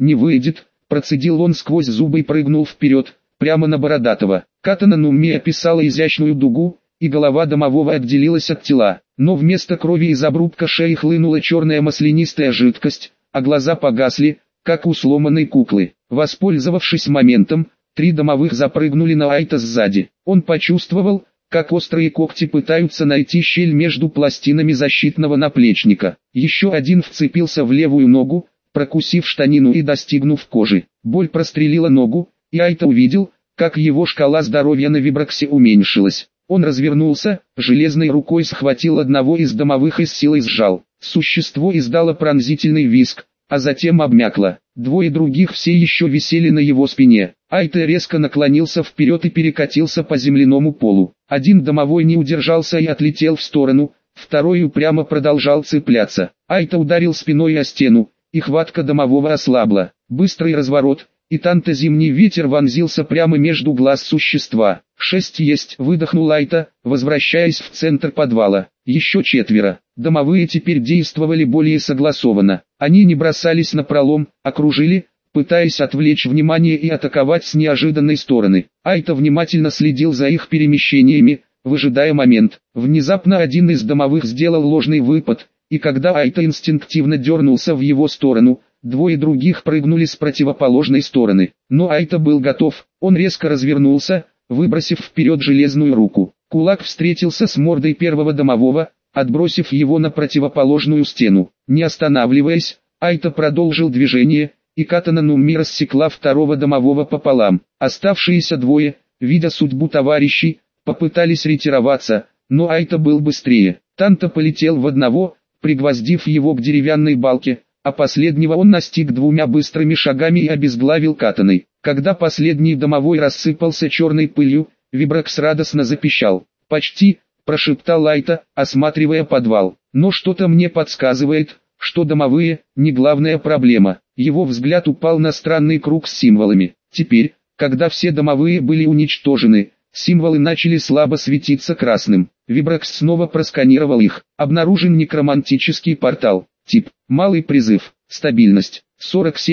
не выйдет, процедил он сквозь зубы и прыгнул вперед, прямо на Бородатого. Катана Нумми описала изящную дугу, и голова домового отделилась от тела, но вместо крови из обрубка шеи хлынула черная маслянистая жидкость, а глаза погасли, как у сломанной куклы. Воспользовавшись моментом, 3 домовых запрыгнули на Айта сзади. Он почувствовал, как острые когти пытаются найти щель между пластинами защитного наплечника. Еще один вцепился в левую ногу, прокусив штанину и достигнув кожи. Боль прострелила ногу, и Айта увидел, как его шкала здоровья на виброксе уменьшилась. Он развернулся, железной рукой схватил одного из домовых и с силой сжал. Существо издало пронзительный визг, а затем обмякло. 2 других все еще висели на его спине. Айта резко наклонился вперед и перекатился по земляному полу. Один домовой не удержался и отлетел в сторону, второй упрямо продолжал цепляться. Айта ударил спиной о стену, и хватка домового ослабла. Быстрый разворот, и танто-зимний ветер вонзился прямо между глаз существа. 6 есть, выдохнул Айта, возвращаясь в центр подвала. Еще 4. Домовые теперь действовали более согласованно. Они не бросались напролом, окружили, пытаясь отвлечь внимание и атаковать с неожиданной стороны. Айта внимательно следил за их перемещениями, выжидая момент. Внезапно один из домовых сделал ложный выпад, и когда Айта инстинктивно дернулся в его сторону, 2 других прыгнули с противоположной стороны. Но Айта был готов, он резко развернулся, выбросив вперед железную руку. Кулак встретился с мордой первого домового, отбросив его на противоположную стену. Не останавливаясь, Айта продолжил движение, и катана Нумми рассекла второго домового пополам. Оставшиеся 2, видя судьбу товарищей, попытались ретироваться, но Айта был быстрее. Танто полетел в одного, пригвоздив его к деревянной балке, а последнего он настиг 2 быстрыми шагами и обезглавил катаной. Когда последний домовой рассыпался черной пылью, Виброкс радостно запищал. «Почти», – прошептал Айта, осматривая подвал. «Но что-то мне подсказывает, что домовые – не главная проблема». Его взгляд упал на странный круг с символами. Теперь, когда все домовые были уничтожены, символы начали слабо светиться красным. Виброкс снова просканировал их. Обнаружен некромантический портал. Тип – малый призыв. Стабильность –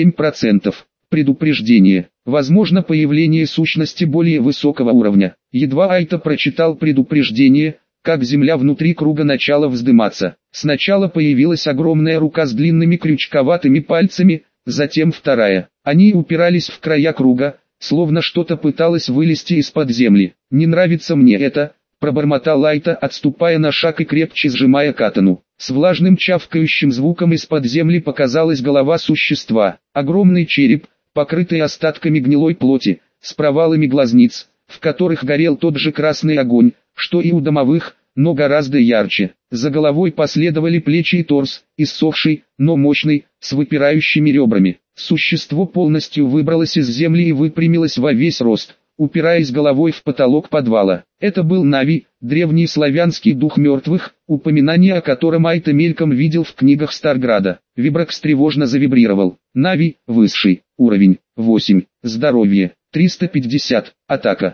47%. Предупреждение. Возможно появление сущности более высокого уровня. Едва Айта прочитал предупреждение, как земля внутри круга начала вздыматься. Сначала появилась огромная рука с длинными крючковатыми пальцами, затем вторая. Они упирались в края круга, словно что-то пыталось вылезти из-под земли. «Не нравится мне это», – пробормотал Айта, отступая на шаг и крепче сжимая катану. С влажным чавкающим звуком из-под земли показалась голова существа. Огромный череп, покрытый остатками гнилой плоти, с провалами глазниц, в которых горел тот же красный огонь, что и у домовых, но гораздо ярче. За головой последовали плечи и торс, иссохший, но мощный, с выпирающими ребрами. Существо полностью выбралось из земли и выпрямилось во весь рост, упираясь головой в потолок подвала. Это был Нави, древний славянский дух мертвых, упоминание о котором Айта мельком видел в книгах Старграда. Виброкс тревожно завибрировал. Нави, высший, уровень, 8, здоровье, 350, атака,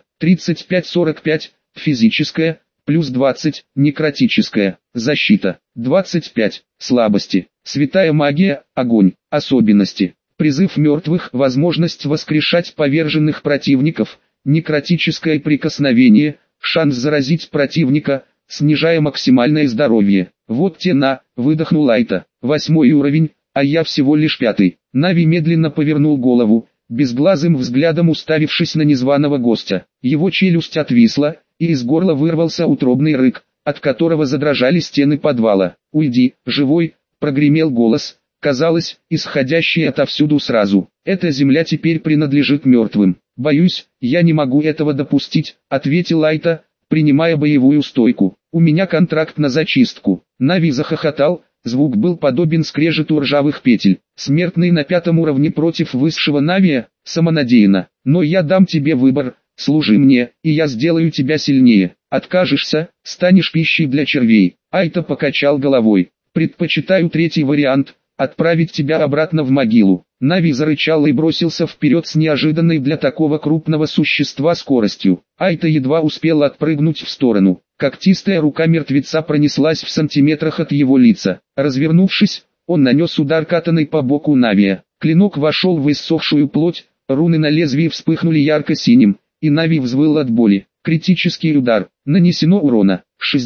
35-45, физическая, плюс 20, некротическая, защита, 25, слабости, святая магия, огонь, особенности, призыв мертвых, возможность воскрешать поверженных противников, некротическое прикосновение, шанс заразить противника, снижая максимальное здоровье. Вот те выдохнул Айта, 8 уровень, а я всего лишь 5. Нави медленно повернул голову, безглазым взглядом уставившись на незваного гостя. Его челюсть отвисла, и из горла вырвался утробный рык, от которого задрожали стены подвала. «Уйди, живой!» – прогремел голос, казалось, исходящий отовсюду сразу. «Эта земля теперь принадлежит мертвым». «Боюсь, я не могу этого допустить», – ответил Айта, принимая боевую стойку. «У меня контракт на зачистку». Нави захохотал, звук был подобен скрежету ржавых петель. «Смертный на 5 уровне против высшего Навия, самонадеянно. Но я дам тебе выбор, служи мне, и я сделаю тебя сильнее. Откажешься, станешь пищей для червей». Айта покачал головой. «Предпочитаю 3-й вариант, отправить тебя обратно в могилу». Нави зарычал и бросился вперед с неожиданной для такого крупного существа скоростью. Айта едва успел отпрыгнуть в сторону. Когтистая рука мертвеца пронеслась в сантиметрах от его лица. Развернувшись, он нанес удар катаной по боку Навия. Клинок вошел в иссохшую плоть, руны на лезвии вспыхнули ярко-синим, и Нави взвыл от боли. Критический удар. Нанесено урона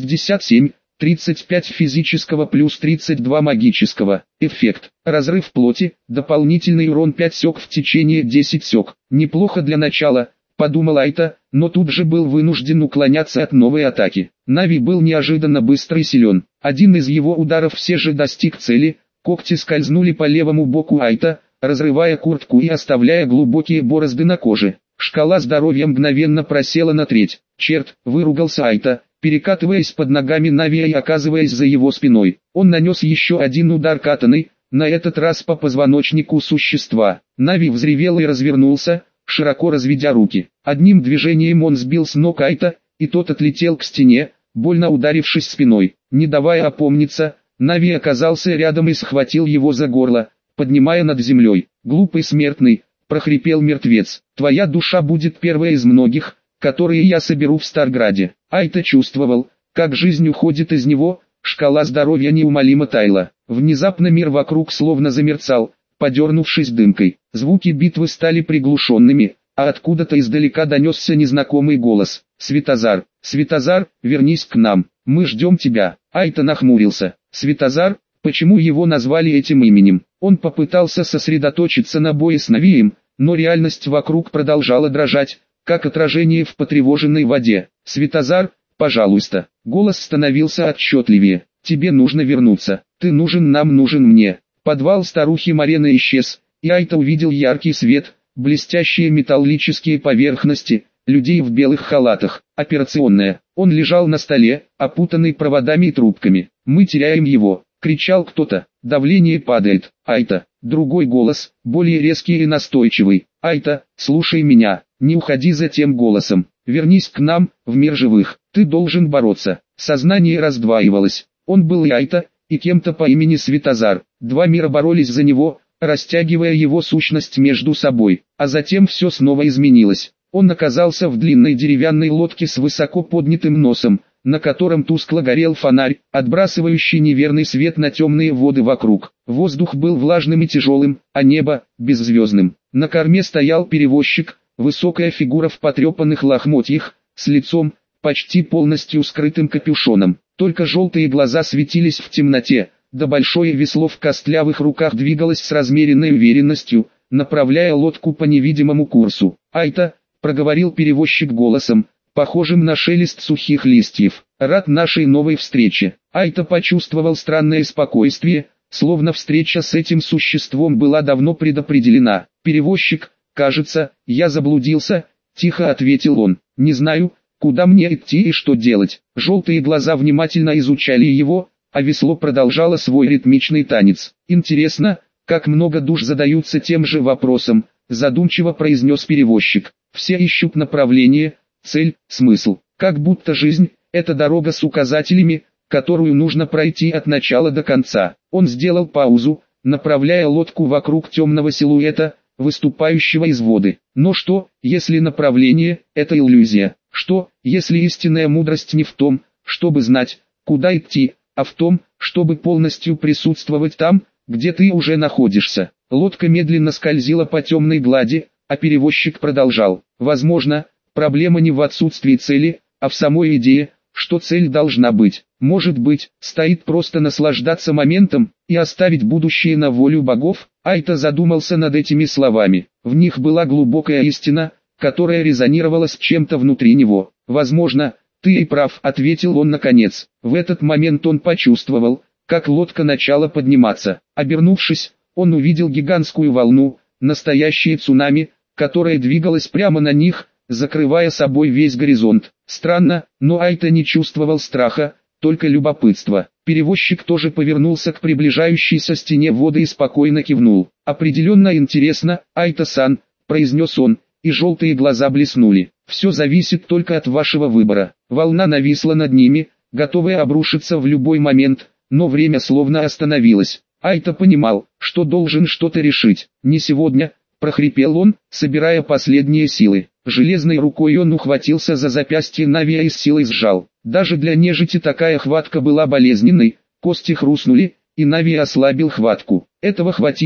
67, 35 физического плюс 32 магического. Эффект. Разрыв плоти, дополнительный урон 5 сек в течение 10 сек. Неплохо для начала, подумал Айта, но тут же был вынужден уклоняться от новой атаки. Нави был неожиданно быстр и силен. Один из его ударов все же достиг цели, когти скользнули по левому боку Айта, разрывая куртку и оставляя глубокие борозды на коже. Шкала здоровья мгновенно просела на треть. Черт, выругался Айта, перекатываясь под ногами Нави и оказываясь за его спиной. Он нанес еще один удар катаной, на этот раз по позвоночнику существа. Нави взревел и развернулся, широко разведя руки. Одним движением он сбил с ног Айта, и тот отлетел к стене, больно ударившись спиной. Не давая опомниться, Нави оказался рядом и схватил его за горло, поднимая над землей. «Глупый смертный», — прохрипел мертвец, — «твоя душа будет первой из многих, которые я соберу в Старграде». Айта чувствовал, как жизнь уходит из него, шкала здоровья неумолимо таяла. Внезапно мир вокруг словно замерцал, подернувшись дымкой. Звуки битвы стали приглушенными, а откуда-то издалека донесся незнакомый голос. «Светозар, Светозар, вернись к нам, мы ждем тебя». Айта нахмурился. Светозар, почему его назвали этим именем? Он попытался сосредоточиться на бое с Навием, но реальность вокруг продолжала дрожать, как отражение в потревоженной воде. «Светозар, пожалуйста». Голос становился отчетливее. «Тебе нужно вернуться. Ты нужен нам, нужен мне». Подвал старухи Марены исчез, и Айта увидел яркий свет, блестящие металлические поверхности, людей в белых халатах. Операционная. Он лежал на столе, опутанный проводами и трубками. «Мы теряем его», — кричал кто-то. «Давление падает». Айта. Другой голос, более резкий и настойчивый. «Айта, слушай меня, не уходи за тем голосом. Вернись к нам, в мир живых. Ты должен бороться». Сознание раздваивалось. Он был и Айта, и кем-то по имени Светозар. Два мира боролись за него, растягивая его сущность между собой. А затем все снова изменилось. Он оказался в длинной деревянной лодке с высоко поднятым носом, на котором тускло горел фонарь, отбрасывающий неверный свет на темные воды вокруг. Воздух был влажным и тяжелым, а небо – беззвездным. На корме стоял перевозчик, высокая фигура в потрепанных лохмотьях, с лицом, почти полностью скрытым капюшоном. Только желтые глаза светились в темноте, да большое весло в костлявых руках двигалось с размеренной уверенностью, направляя лодку по невидимому курсу. «Айта», — проговорил перевозчик голосом, похожим на шелест сухих листьев, — «рад нашей новой встрече». Айта почувствовал странное спокойствие, словно встреча с этим существом была давно предопределена. «Перевозчик, кажется, я заблудился», — тихо ответил он. «Не знаю, куда мне идти и что делать». Желтые глаза внимательно изучали его, а весло продолжало свой ритмичный танец. «Интересно, как много душ задаются тем же вопросом», — задумчиво произнес перевозчик. «Все ищут направление, цель, смысл. Как будто жизнь — это дорога с указателями, которую нужно пройти от начала до конца». Он сделал паузу, направляя лодку вокруг темного силуэта, выступающего из воды. Но что, если направление – это иллюзия? Что, если истинная мудрость не в том, чтобы знать, куда идти, а в том, чтобы полностью присутствовать там, где ты уже находишься? Лодка медленно скользила по темной глади, а перевозчик продолжал. Возможно, проблема не в отсутствии цели, а в самой идее, что цель должна быть. Может быть, стоит просто наслаждаться моментом и оставить будущее на волю богов. Айта задумался над этими словами. В них была глубокая истина, которая резонировала с чем-то внутри него. «Возможно, ты и прав», — ответил он наконец. В этот момент он почувствовал, как лодка начала подниматься. Обернувшись, он увидел гигантскую волну, настоящее цунами, которое двигалось прямо на них, закрывая собой весь горизонт. Странно, но Айта не чувствовал страха, только любопытство. Перевозчик тоже повернулся к приближающейся стене воды и спокойно кивнул. «Определенно интересно, Айта-сан», — произнес он, и желтые глаза блеснули. «Все зависит только от вашего выбора». Волна нависла над ними, готовая обрушиться в любой момент, но время словно остановилось. Айта понимал, что должен что-то решить. «Не сегодня», — прохрипел он, собирая последние силы. Железной рукой он ухватился за запястье Навия и с силой сжал. Даже для нежити такая хватка была болезненной, кости хрустнули, и Нави ослабил хватку. Этого хватило,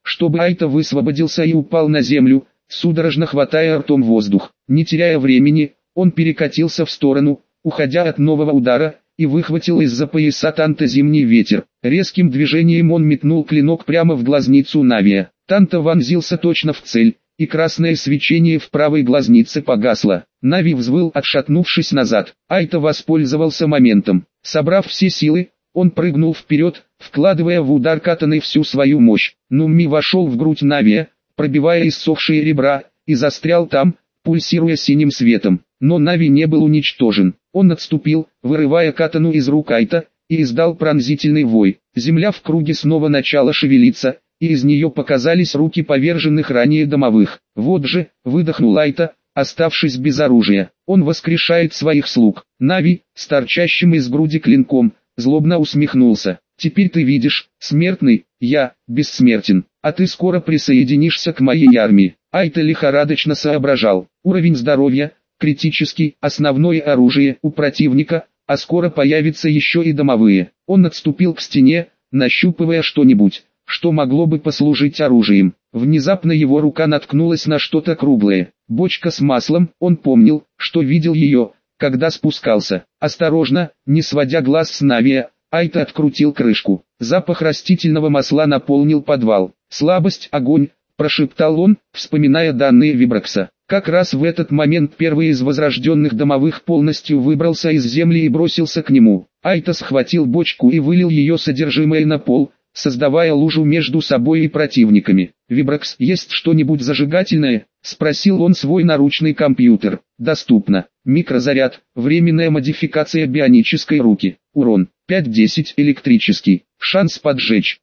чтобы Айта высвободился и упал на землю, судорожно хватая ртом воздух. Не теряя времени, он перекатился в сторону, уходя от нового удара, и выхватил из-за пояса Танта зимний ветер. Резким движением он метнул клинок прямо в глазницу Навия. Танта вонзился точно в цель, и красное свечение в правой глазнице погасло. Нави взвыл, отшатнувшись назад. Айта воспользовался моментом. Собрав все силы, он прыгнул вперед, вкладывая в удар катаной всю свою мощь. Нумми вошел в грудь Навия, пробивая иссохшие ребра, и застрял там, пульсируя синим светом. Но Нави не был уничтожен. Он отступил, вырывая катану из рук Айта, и издал пронзительный вой. Земля в круге снова начала шевелиться, и из нее показались руки поверженных ранее домовых. Вот же, выдохнул Айта, оставшись без оружия. Он воскрешает своих слуг. Нави, с торчащим из груди клинком, злобно усмехнулся. Теперь ты видишь, смертный, я, бессмертен, а ты скоро присоединишься к моей армии. Айта лихорадочно соображал. Уровень здоровья, критический, основное оружие у противника, а скоро появятся еще и домовые. Он отступил к стене, нащупывая что-нибудь, что могло бы послужить оружием. Внезапно его рука наткнулась на что-то круглое. Бочка с маслом, он помнил, что видел ее, когда спускался. Осторожно, не сводя глаз с Навия, Айта открутил крышку. Запах растительного масла наполнил подвал. «Слабость, огонь», – прошептал он, вспоминая данные Вибракса. Как раз в этот момент первый из возрожденных домовых полностью выбрался из земли и бросился к нему. Айта схватил бочку и вылил ее содержимое на пол, создавая лужу между собой и противниками. «Вибракс, есть что-нибудь зажигательное?» – спросил он свой наручный компьютер. «Доступно. Микрозаряд, временная модификация бионической руки. Урон 5-10 электрический. Шанс поджечь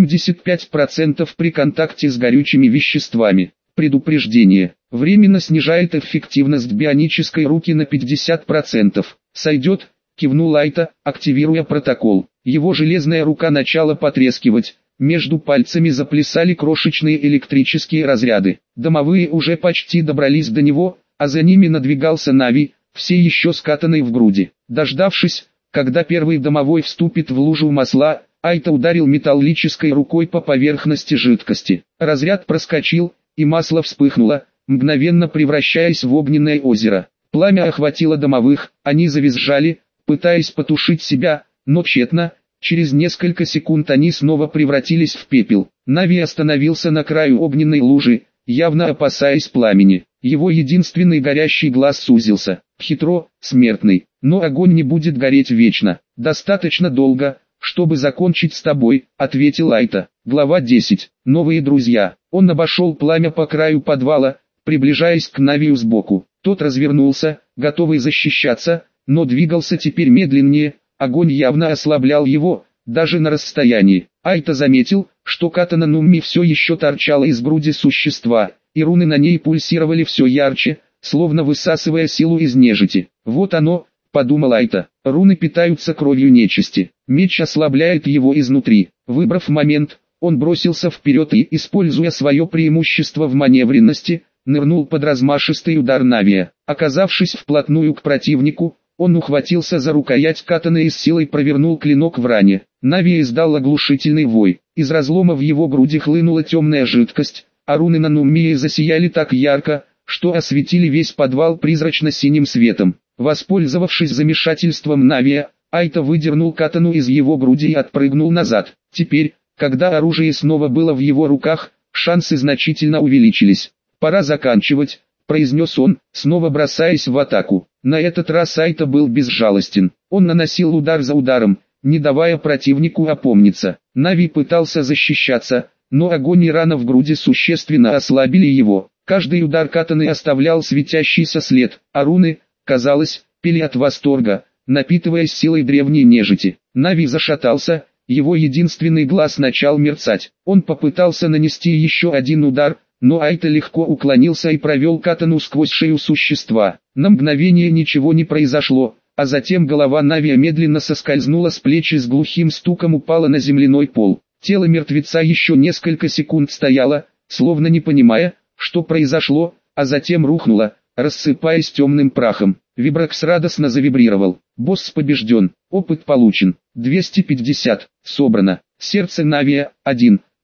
75% при контакте с горючими веществами. Предупреждение. Временно снижает эффективность бионической руки на 50%. Сойдет?» – кивнул Айта, активируя протокол. Его железная рука начала потрескивать, между пальцами заплясали крошечные электрические разряды. Домовые уже почти добрались до него, а за ними надвигался Нави, все еще скатанный в груди. Дождавшись, когда первый домовой вступит в лужу масла, Айта ударил металлической рукой по поверхности жидкости. Разряд проскочил, и масло вспыхнуло, мгновенно превращаясь в огненное озеро. Пламя охватило домовых, они завизжали, пытаясь потушить себя, но тщетно. Через несколько секунд они снова превратились в пепел. Нави остановился на краю огненной лужи, явно опасаясь пламени. Его единственный горящий глаз сузился. «Хитро, смертный, но огонь не будет гореть вечно. Достаточно долго, чтобы закончить с тобой», — ответил Айта. Глава 10. Новые друзья. Он обошел пламя по краю подвала, приближаясь к Навию сбоку. Тот развернулся, готовый защищаться, но двигался теперь медленнее. Огонь явно ослаблял его, даже на расстоянии. Айта заметил, что катана Нумми все еще торчала из груди существа, и руны на ней пульсировали все ярче, словно высасывая силу из нежити. «Вот оно», — подумал Айта, — руны питаются кровью нечисти. Меч ослабляет его изнутри. Выбрав момент, он бросился вперед и, используя свое преимущество в маневренности, нырнул под размашистый удар Навия. Оказавшись вплотную к противнику, он ухватился за рукоять катаны и с силой провернул клинок в ране. Нави издал оглушительный вой. Из разлома в его груди хлынула темная жидкость, а руны на Нуммии засияли так ярко, что осветили весь подвал призрачно-синим светом. Воспользовавшись замешательством Навия, Айта выдернул катану из его груди и отпрыгнул назад. Теперь, когда оружие снова было в его руках, шансы значительно увеличились. «Пора заканчивать», — произнес он, снова бросаясь в атаку. На этот раз Айта был безжалостен. Он наносил удар за ударом, не давая противнику опомниться. Нави пытался защищаться, но огонь и рана в груди существенно ослабили его. Каждый удар катаны оставлял светящийся след, а руны, казалось, пели от восторга, напитываясь силой древней нежити. Нави зашатался, его единственный глаз начал мерцать. Он попытался нанести еще один удар, но Айта легко уклонился и провел катану сквозь шею существа. На мгновение ничего не произошло, а затем голова Навия медленно соскользнула с плеч и с глухим стуком упала на земляной пол. Тело мертвеца еще несколько секунд стояло, словно не понимая, что произошло, а затем рухнуло, рассыпаясь темным прахом. Вибракс радостно завибрировал. Босс побежден, опыт получен, 250, собрано. Сердце Навия, 1.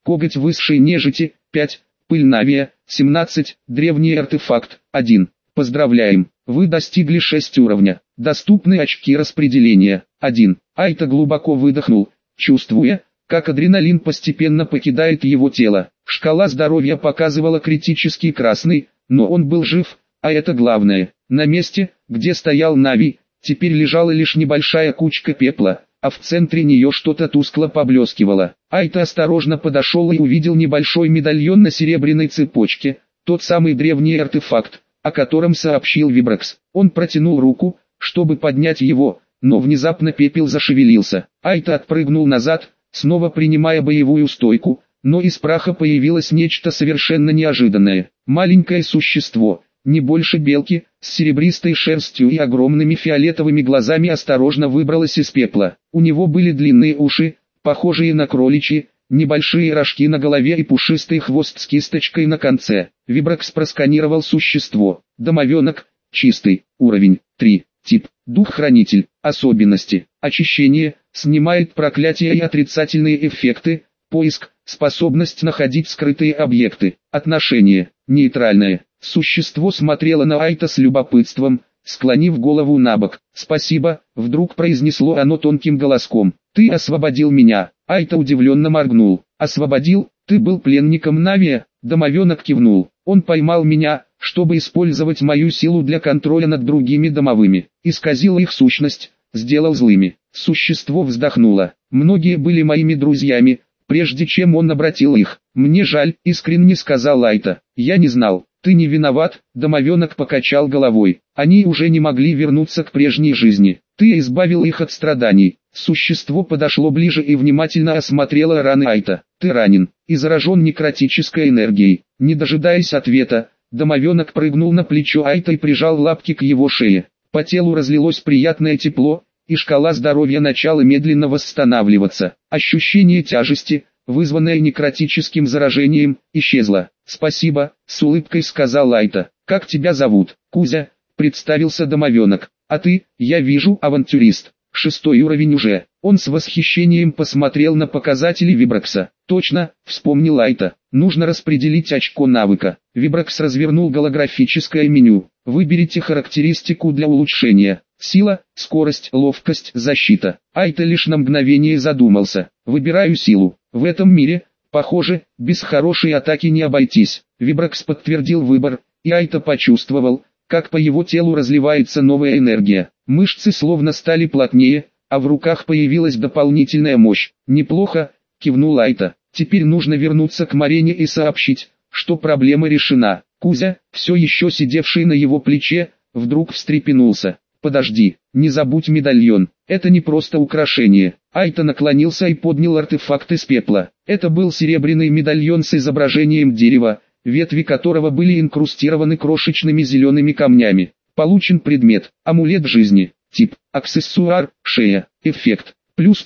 коготь высшей нежити, 5, пыль Навия, 17, древний артефакт, 1. Поздравляем, вы достигли 6 уровня. Доступны очки распределения, 1. Айта глубоко выдохнул, чувствуя, как адреналин постепенно покидает его тело. Шкала здоровья показывала критический красный, но он был жив, а это главное. На месте, где стоял Нави, теперь лежала лишь небольшая кучка пепла, а в центре нее что-то тускло поблескивало. Айта осторожно подошел и увидел небольшой медальон на серебряной цепочке, тот самый древний артефакт, о котором сообщил Вибракс. Он протянул руку, чтобы поднять его, но внезапно пепел зашевелился. Айта отпрыгнул назад, снова принимая боевую стойку, но из праха появилось нечто совершенно неожиданное. Маленькое существо, не больше белки, с серебристой шерстью и огромными фиолетовыми глазами осторожно выбралось из пепла. У него были длинные уши, похожие на кроличьи, небольшие рожки на голове и пушистый хвост с кисточкой на конце. Вибракс просканировал существо. Домовенок, чистый, уровень 3, тип, дух-хранитель, особенности, очищение, снимает проклятия и отрицательные эффекты, поиск, способность находить скрытые объекты, отношение, нейтральное. Существо смотрело на Айта с любопытством, склонив голову набок. «Спасибо», — вдруг произнесло оно тонким голоском. «Ты освободил меня». Айта удивленно моргнул. «Освободил? Ты был пленником Навия?» Домовенок кивнул. «Он поймал меня, чтобы использовать мою силу для контроля над другими домовыми. Исказил их сущность, сделал злыми». Существо вздохнуло. «Многие были моими друзьями, прежде чем он обратил их. Мне жаль», — искренне сказал Айта. «Я не знал». «Ты не виноват», — домовенок покачал головой. «Они уже не могли вернуться к прежней жизни. Ты избавил их от страданий». Существо подошло ближе и внимательно осмотрело раны Айта. «Ты ранен и заражен некротической энергией». Не дожидаясь ответа, домовенок прыгнул на плечо Айта и прижал лапки к его шее. По телу разлилось приятное тепло, и шкала здоровья начала медленно восстанавливаться. Ощущение тяжести, вызванное некротическим заражением, исчезло. «Спасибо», — с улыбкой сказал Айта. «Как тебя зовут?» «Кузя», — представился домовенок. «А ты, я вижу, авантюрист. 6-й уровень уже». Он с восхищением посмотрел на показатели Вибракса. «Точно», — вспомнил Айта. «Нужно распределить очко навыка». Вибракс развернул голографическое меню. «Выберите характеристику для улучшения. Сила, скорость, ловкость, защита». Айта лишь на мгновение задумался. «Выбираю силу. В этом мире, похоже, без хорошей атаки не обойтись». Вибракс подтвердил выбор, и Айта почувствовал, как по его телу разливается новая энергия. Мышцы словно стали плотнее, а в руках появилась дополнительная мощь. «Неплохо», — кивнул Айта. «Теперь нужно вернуться к Марене и сообщить, что проблема решена». Кузя, все еще сидевший на его плече, вдруг встрепенулся. «Подожди, не забудь медальон, это не просто украшение». Айта наклонился и поднял артефакт из пепла. Это был серебряный медальон с изображением дерева, ветви которого были инкрустированы крошечными зелеными камнями. Получен предмет, амулет жизни, тип, аксессуар, шея, эффект, плюс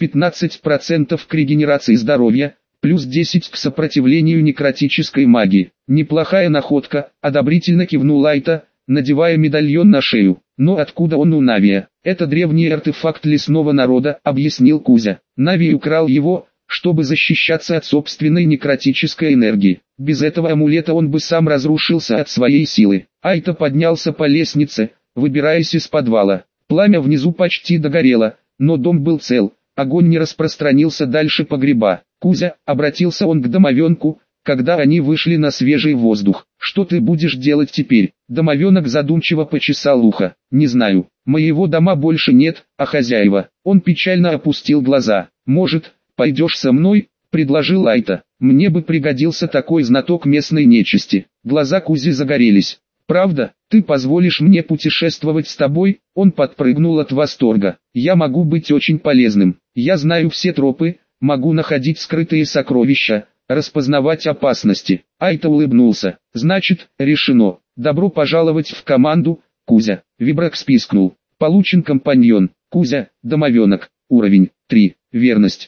15% к регенерации здоровья, плюс 10 к сопротивлению некротической магии. Неплохая находка, одобрительно кивнул Айта, надевая медальон на шею. «Но откуда он у Навия?» «Это древний артефакт лесного народа», — объяснил Кузя. «Нави украл его, чтобы защищаться от собственной некротической энергии. Без этого амулета он бы сам разрушился от своей силы». Айта поднялся по лестнице, выбираясь из подвала. Пламя внизу почти догорело, но дом был цел, огонь не распространился дальше погреба. «Кузя», — обратился он к домовенку, когда они вышли на свежий воздух. «Что ты будешь делать теперь?» Домовенок задумчиво почесал ухо. «Не знаю, моего дома больше нет, а хозяева». Он печально опустил глаза. «Может, пойдешь со мной?» — предложил Айта. «Мне бы пригодился такой знаток местной нечисти». Глаза Кузи загорелись. «Правда, ты позволишь мне путешествовать с тобой?» Он подпрыгнул от восторга. «Я могу быть очень полезным. Я знаю все тропы, могу находить скрытые сокровища, распознавать опасности». Айта улыбнулся. «Значит, решено. Добро пожаловать в команду, Кузя». Вибракс пискнул. «Получен компаньон. Кузя, домовенок. Уровень 3. Верность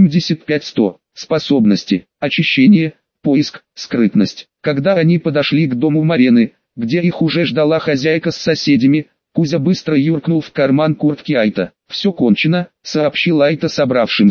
75-100. Способности: очищение, поиск, скрытность». Когда они подошли к дому Марены, где их уже ждала хозяйка с соседями, Кузя быстро юркнул в карман куртки Айта. «Все кончено», — сообщил Айта собравшимся.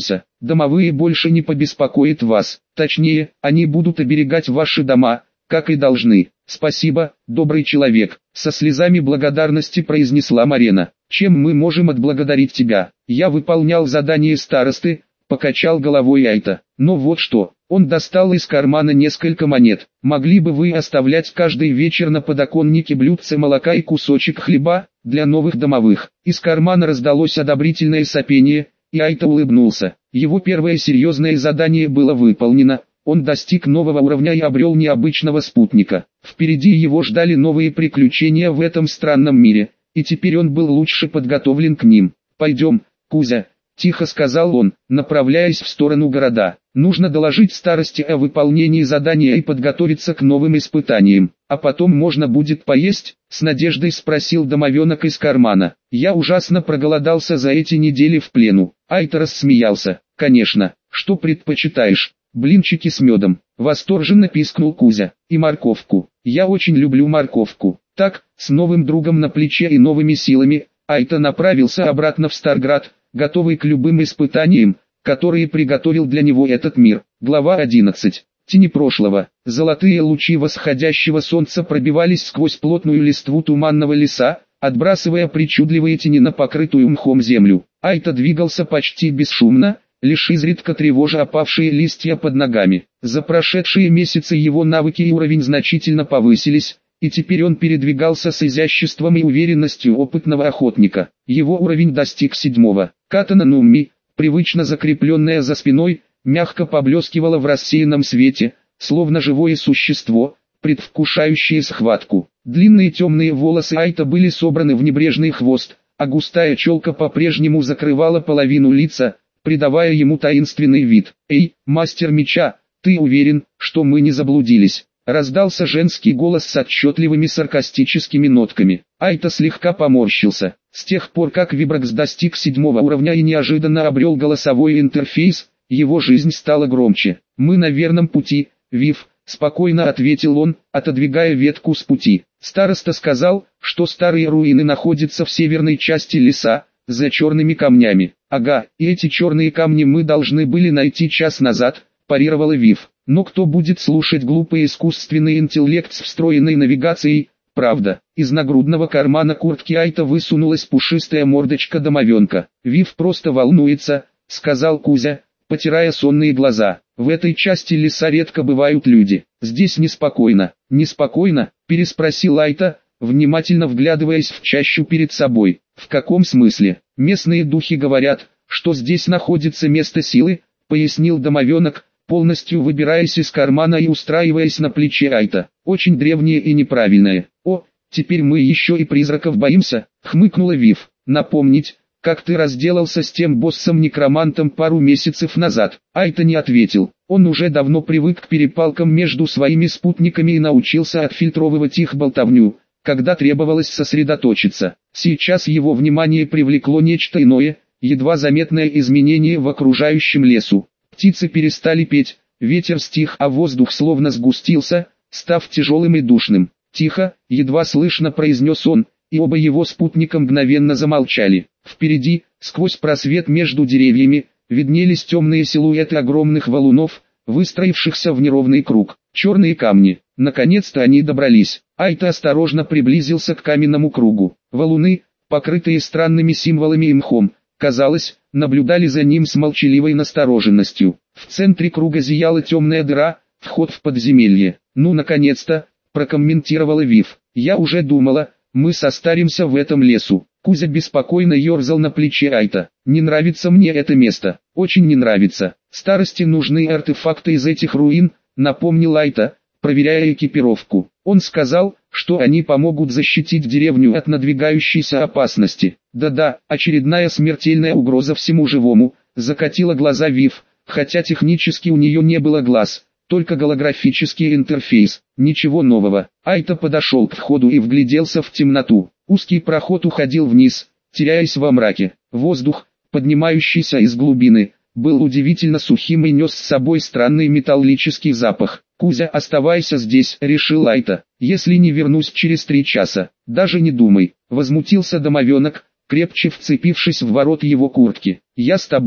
Домовые больше не побеспокоят вас, точнее, они будут оберегать ваши дома, как и должны. Спасибо, добрый человек, со слезами благодарности произнесла Марена. Чем мы можем отблагодарить тебя? Я выполнял задание старосты, покачал головой Айта. Но вот что, он достал из кармана несколько монет. Могли бы вы оставлять каждый вечер на подоконнике блюдце молока и кусочек хлеба, для новых домовых? Из кармана раздалось одобрительное сопение, и Айта улыбнулся. Его первое серьезное задание было выполнено. Он достиг нового уровня и обрел необычного спутника. Впереди его ждали новые приключения в этом странном мире, и теперь он был лучше подготовлен к ним. «Пойдем, Кузя», — тихо сказал он, направляясь в сторону города. «Нужно доложить старости о выполнении задания и подготовиться к новым испытаниям. А потом можно будет поесть?» — с надеждой спросил домовенок из кармана. «Я ужасно проголодался за эти недели в плену». Айта рассмеялся. «Конечно, что предпочитаешь? Блинчики с медом», — восторженно пискнул Кузя. «И морковку. Я очень люблю морковку». Так, с новым другом на плече и новыми силами, Айта направился обратно в Старград, готовый к любым испытаниям, которые приготовил для него этот мир. Глава 11. Тени прошлого. Золотые лучи восходящего солнца пробивались сквозь плотную листву туманного леса, отбрасывая причудливые тени на покрытую мхом землю. Айта двигался почти бесшумно, лишь изредка тревожа опавшие листья под ногами. За прошедшие месяцы его навыки и уровень значительно повысились, и теперь он передвигался с изяществом и уверенностью опытного охотника. Его уровень достиг 7-го. Катана Нумми, привычно закрепленная за спиной, мягко поблескивала в рассеянном свете, словно живое существо, предвкушающее схватку. Длинные темные волосы Айта были собраны в небрежный хвост, а густая челка по-прежнему закрывала половину лица, придавая ему таинственный вид. «Эй, мастер меча, ты уверен, что мы не заблудились?» Раздался женский голос с отчетливыми саркастическими нотками. Айта слегка поморщился. С тех пор как Вибракс достиг 7-го уровня и неожиданно обрел голосовой интерфейс, его жизнь стала громче. «Мы на верном пути, Вив», — спокойно ответил он, отодвигая ветку с пути. Староста сказал, что старые руины находятся в северной части леса, за черными камнями. «Ага, и эти черные камни мы должны были найти час назад», — парировала Вив. «Но кто будет слушать глупый искусственный интеллект с встроенной навигацией?» «Правда». Из нагрудного кармана куртки Айта высунулась пушистая мордочка домовенка. «Вив просто волнуется», — сказал Кузя, потирая сонные глаза. «В этой части леса редко бывают люди. Здесь неспокойно». «Неспокойно?» — переспросил Айта, внимательно вглядываясь в чащу перед собой. «В каком смысле?» «Местные духи говорят, что здесь находится место силы», — пояснил домовенок, полностью выбираясь из кармана и устраиваясь на плече Айта. «Очень древнее и неправильное». «О, теперь мы еще и призраков боимся», — хмыкнула Вив. «Напомнить, как ты разделался с тем боссом-некромантом пару месяцев назад?» Айта не ответил. Он уже давно привык к перепалкам между своими спутниками и научился отфильтровывать их болтовню, когда требовалось сосредоточиться. Сейчас его внимание привлекло нечто иное, едва заметное изменение в окружающем лесу. Птицы перестали петь, ветер стих, а воздух словно сгустился, став тяжелым и душным. «Тихо», — едва слышно произнес он, и оба его спутника мгновенно замолчали. Впереди, сквозь просвет между деревьями, виднелись темные силуэты огромных валунов, выстроившихся в неровный круг. Черные камни. Наконец-то они добрались. Айта осторожно приблизился к каменному кругу. Валуны, покрытые странными символами и мхом, казалось, наблюдали за ним с молчаливой настороженностью. В центре круга зияла темная дыра, вход в подземелье. «Ну, наконец-то», — прокомментировала Вив. «Я уже думала, мы состаримся в этом лесу». Кузя беспокойно ерзал на плече Айта. «Не нравится мне это место. Очень не нравится. Старости нужны артефакты из этих руин», — напомнил Айта, проверяя экипировку. Он сказал, что они помогут защитить деревню от надвигающейся опасности. «Да-да, очередная смертельная угроза всему живому», — закатила глаза Вив, хотя технически у нее не было глаз, только голографический интерфейс. Ничего нового. Айта подошел к входу и вгляделся в темноту. Узкий проход уходил вниз, теряясь во мраке. Воздух, поднимающийся из глубины, был удивительно сухим и нес с собой странный металлический запах. «Кузя, оставайся здесь», — решил Айта. «Если не вернусь через 3 часа, даже не думай», — возмутился домовенок, крепче вцепившись в ворот его куртки. «Я с тобой».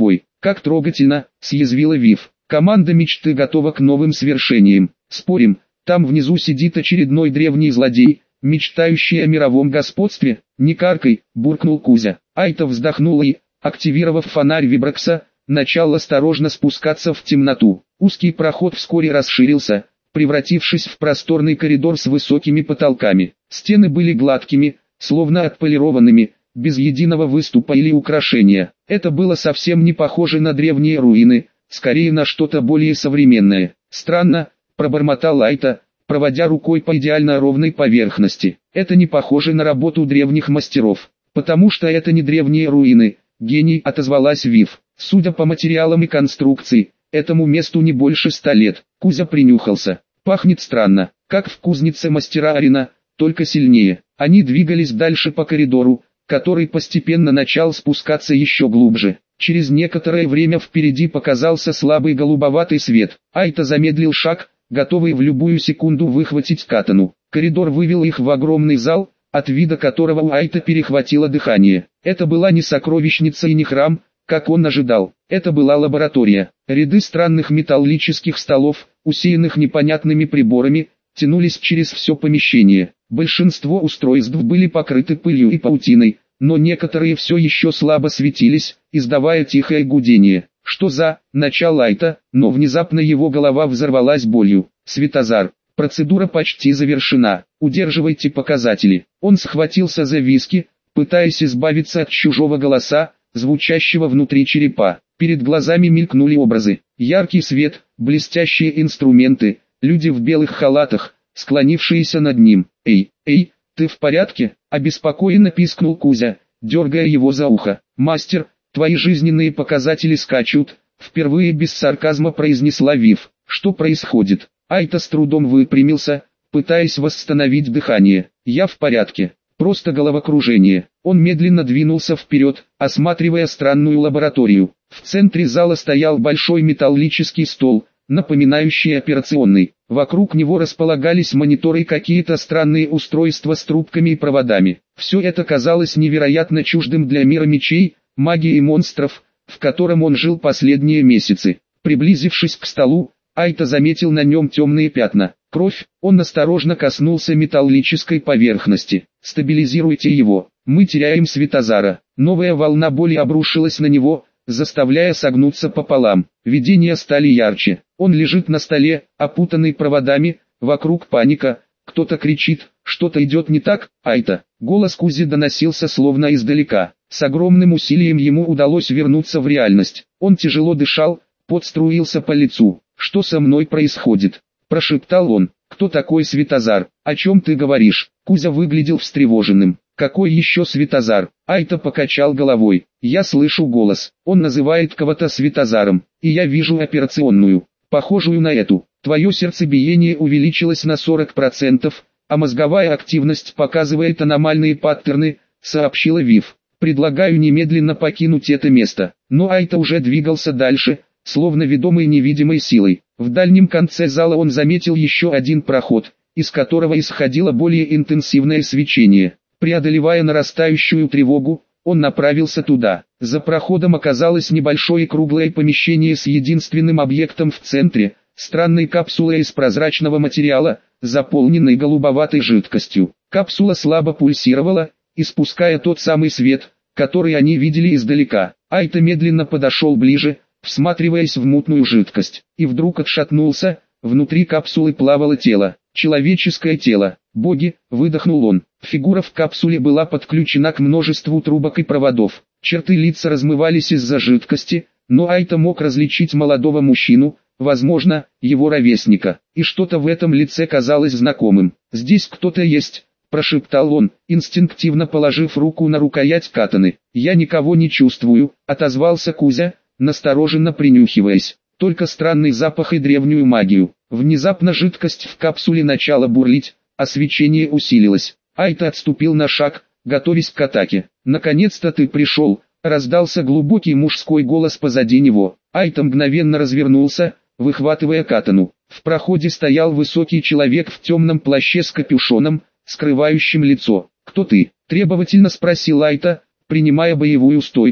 Как трогательно, съязвила Вив. Команда мечты готова к новым свершениям. Спорим, там внизу сидит очередной древний злодей, мечтающий о мировом господстве? Не каркай, буркнул Кузя. Айта вздохнула и, активировав фонарь Вибракса, начал осторожно спускаться в темноту. Узкий проход вскоре расширился, превратившись в просторный коридор с высокими потолками. Стены были гладкими, словно отполированными, без единого выступа или украшения. Это было совсем не похоже на древние руины, скорее на что-то более современное. Странно, пробормотал Айта, проводя рукой по идеально ровной поверхности. Это не похоже на работу древних мастеров, потому что это не древние руины. Гений, отозвалась Вив. Судя по материалам и конструкции, этому месту не больше 100 лет. Кузя принюхался. Пахнет странно, как в кузнице мастера Арина, только сильнее. Они двигались дальше по коридору, который постепенно начал спускаться еще глубже. Через некоторое время впереди показался слабый голубоватый свет. Айта замедлил шаг, готовый в любую секунду выхватить катану. Коридор вывел их в огромный зал, от вида которого у Айта перехватило дыхание. Это была не сокровищница и не храм, как он ожидал. Это была лаборатория. Ряды странных металлических столов, усеянных непонятными приборами, тянулись через все помещение. Большинство устройств были покрыты пылью и паутиной, но некоторые все еще слабо светились, издавая тихое гудение. Что за, начал Айта, но внезапно его голова взорвалась болью. Светозар. Процедура почти завершена. Удерживайте показатели. Он схватился за виски, пытаясь избавиться от чужого голоса, звучащего внутри черепа. Перед глазами мелькнули образы. Яркий свет, блестящие инструменты, люди в белых халатах, склонившиеся над ним. «Эй, ты в порядке?» – обеспокоенно пискнул Кузя, дергая его за ухо. «Мастер, твои жизненные показатели скачут», – впервые без сарказма произнесла Вив. «Что происходит?» Айта с трудом выпрямился, пытаясь восстановить дыхание. «Я в порядке. Просто головокружение». Он медленно двинулся вперед, осматривая странную лабораторию. В центре зала стоял большой металлический стол, напоминающий операционный. Вокруг него располагались мониторы и какие-то странные устройства с трубками и проводами. Все это казалось невероятно чуждым для мира мечей, магии и монстров, в котором он жил последние месяцы. Приблизившись к столу, Айта заметил на нем темные пятна. Кровь. Он осторожно коснулся металлической поверхности. «Стабилизируйте его. Мы теряем Светозара». Новая волна боли обрушилась на него, заставляя согнуться пополам. Видения стали ярче. Он лежит на столе, опутанный проводами, вокруг паника. Кто-то кричит, что-то идет не так. Айта. Голос Кузи доносился словно издалека. С огромным усилием ему удалось вернуться в реальность. Он тяжело дышал, пот струился по лицу. «Что со мной происходит?» – прошептал он. «Кто такой Светозар? О чем ты говоришь?» Кузя выглядел встревоженным. «Какой еще Светозар?» Айта покачал головой. «Я слышу голос. Он называет кого-то Светозаром, и я вижу операционную, похожую на эту. Твое сердцебиение увеличилось на 40%, а мозговая активность показывает аномальные паттерны», – сообщила Вив. «Предлагаю немедленно покинуть это место». Но Айта уже двигался дальше, словно ведомый невидимой силой. В дальнем конце зала он заметил еще один проход, из которого исходило более интенсивное свечение. Преодолевая нарастающую тревогу, он направился туда. За проходом оказалось небольшое круглое помещение с единственным объектом в центре, странной капсулой из прозрачного материала, заполненной голубоватой жидкостью. Капсула слабо пульсировала, испуская тот самый свет, который они видели издалека. Айта медленно подошел ближе, всматриваясь в мутную жидкость, и вдруг отшатнулся. Внутри капсулы плавало тело, человеческое тело. «Боги!» – выдохнул он. Фигура в капсуле была подключена к множеству трубок и проводов. Черты лица размывались из-за жидкости, но Айта мог различить молодого мужчину, возможно, его ровесника, и что-то в этом лице казалось знакомым. «Здесь кто-то есть», – прошептал он, инстинктивно положив руку на рукоять катаны. «Я никого не чувствую», – отозвался Кузя, настороженно принюхиваясь. «Только странный запах и древнюю магию». Внезапно жидкость в капсуле начала бурлить, а свечение усилилось. Айта отступил на шаг, готовясь к атаке. «Наконец-то ты пришел», — раздался глубокий мужской голос позади него. Айта мгновенно развернулся, выхватывая катану. В проходе стоял высокий человек в темном плаще с капюшоном, скрывающим лицо. «Кто ты?» — требовательно спросил Айта, принимая боевую стойку.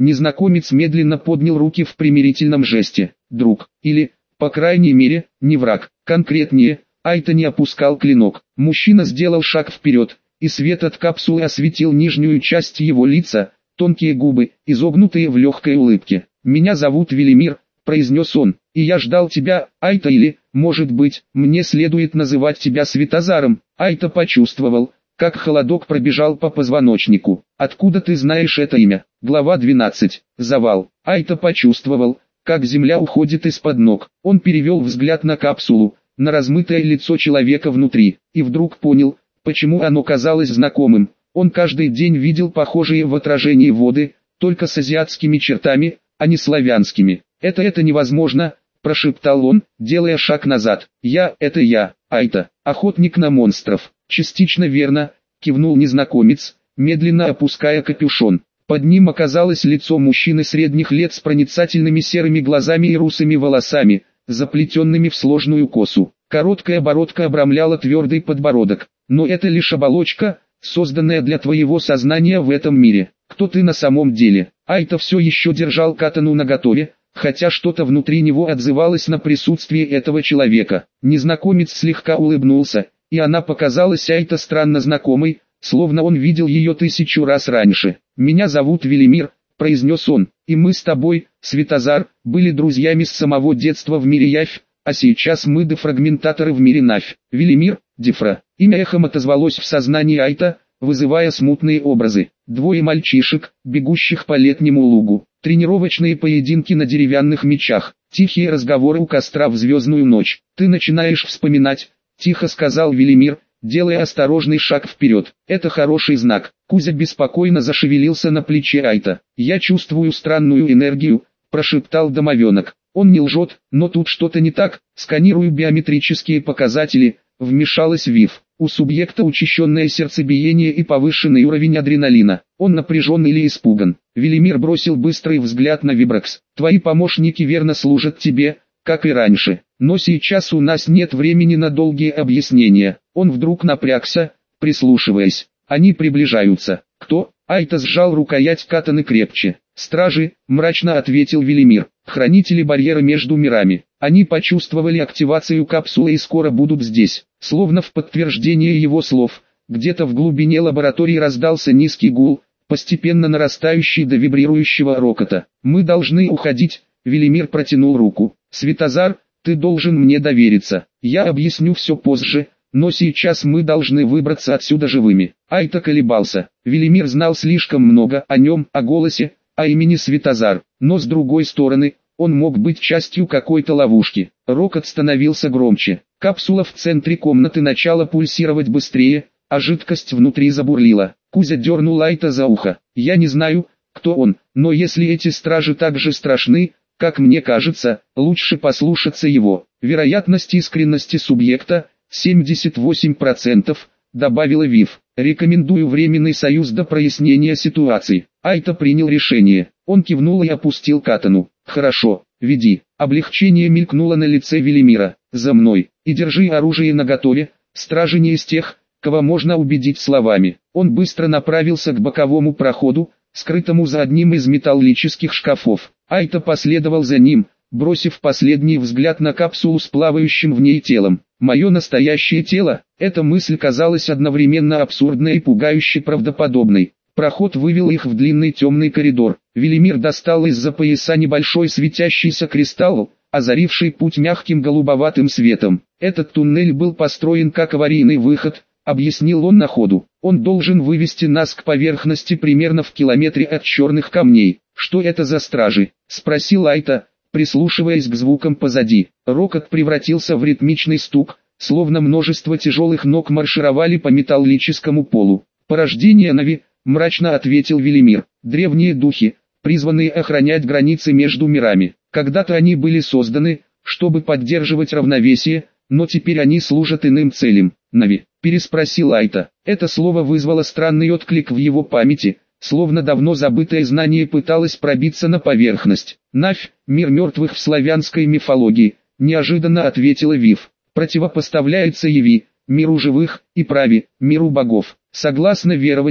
Незнакомец медленно поднял руки в примирительном жесте. Друг, или, по крайней мере, не враг. Конкретнее, Айта не опускал клинок. Мужчина сделал шаг вперед, и свет от капсулы осветил нижнюю часть его лица, тонкие губы, изогнутые в легкой улыбке. «Меня зовут Велимир», — произнес он, — «и я ждал тебя, Айта, или, может быть, мне следует называть тебя Светозаром». Айта почувствовал, как холодок пробежал по позвоночнику. «Откуда ты знаешь это имя?» Глава 12. Завал. Айта почувствовал, как земля уходит из-под ног. Он перевел взгляд на капсулу, на размытое лицо человека внутри, и вдруг понял, почему оно казалось знакомым. Он каждый день видел похожие в отражении воды, только с азиатскими чертами, а не славянскими. «Это невозможно», – прошептал он, делая шаг назад. Это я, Айта, охотник на монстров». «Частично верно», – кивнул незнакомец, медленно опуская капюшон. Под ним оказалось лицо мужчины средних лет с проницательными серыми глазами и русыми волосами, заплетенными в сложную косу. Короткая бородка обрамляла твердый подбородок. «Но это лишь оболочка, созданная для твоего сознания в этом мире. Кто ты на самом деле?» Айта все еще держал катану наготове, хотя что-то внутри него отзывалось на присутствие этого человека. Незнакомец слегка улыбнулся, и она показалась Айта странно знакомой, словно он видел ее 1000 раз раньше. «Меня зовут Велимир», — произнес он, — «и мы с тобой, Светозар, были друзьями с самого детства в мире Явь, а сейчас мы дефрагментаторы в мире Навь». Велимир, Дефра. Имя эхом отозвалось в сознании Айта, вызывая смутные образы. Двое мальчишек, бегущих по летнему лугу, тренировочные поединки на деревянных мечах, тихие разговоры у костра в звездную ночь. «Ты начинаешь вспоминать», — тихо сказал Велимир, делая осторожный шаг вперед. «Это хороший знак». Кузя беспокойно зашевелился на плече Айта. «Я чувствую странную энергию», — прошептал домовенок. «Он не лжет, но тут что-то не так. Сканирую биометрические показатели», — вмешалась Вив. «У субъекта учащенное сердцебиение и повышенный уровень адреналина. Он напряжен или испуган». Велимир бросил быстрый взгляд на Вибракс. «Твои помощники верно служат тебе, как и раньше. Но сейчас у нас нет времени на долгие объяснения». Он вдруг напрягся, прислушиваясь. «Они приближаются». «Кто?» Айта сжал рукоять катаны крепче. «Стражи», — мрачно ответил Велимир. «Хранители барьера между мирами. Они почувствовали активацию капсулы и скоро будут здесь». Словно в подтверждение его слов, где-то в глубине лаборатории раздался низкий гул, постепенно нарастающий до вибрирующего рокота. «Мы должны уходить», — Велимир протянул руку. «Светозар, ты должен мне довериться. Я объясню все позже, но сейчас мы должны выбраться отсюда живыми». Айта колебался. Велимир знал слишком много о нем, о голосе, о имени Светозар, но с другой стороны, он мог быть частью какой-то ловушки. Рокот становился громче. Капсула в центре комнаты начала пульсировать быстрее, а жидкость внутри забурлила. Кузя дернул Айта за ухо. «Я не знаю, кто он, но если эти стражи так же страшны, как мне кажется, лучше послушаться его». «Вероятность искренности субъекта – 78%, добавила Вив. «Рекомендую временный союз до прояснения ситуации». Айта принял решение. Он кивнул и опустил катану. «Хорошо, веди». Облегчение мелькнуло на лице Велимира. «За мной. И держи оружие наготове. Стражи не из тех, кого можно убедить словами». Он быстро направился к боковому проходу, скрытому за одним из металлических шкафов. Айта последовал за ним, бросив последний взгляд на капсулу с плавающим в ней телом. «Мое настоящее тело». Эта мысль казалась одновременно абсурдной и пугающе правдоподобной. Проход вывел их в длинный темный коридор. Велимир достал из-за пояса небольшой светящийся кристалл, озаривший путь мягким голубоватым светом. «Этот туннель был построен как аварийный выход», — объяснил он на ходу. «Он должен вывести нас к поверхности примерно в километре от черных камней». «Что это за стражи?» — спросил Айта, прислушиваясь к звукам позади. Рокот превратился в ритмичный стук, словно множество тяжелых ног маршировали по металлическому полу. «Порождение Нави», — мрачно ответил Велимир. «Древние духи, призванные охранять границы между мирами. Когда-то они были созданы, чтобы поддерживать равновесие, но теперь они служат иным целям». «Нави», — переспросил Айта. Это слово вызвало странный отклик в его памяти, словно давно забытое знание пыталось пробиться на поверхность. «Навь, мир мертвых в славянской мифологии», — неожиданно ответила Вив. «Противопоставляется Яви, миру живых, и Прави, миру богов. Согласно верованиям,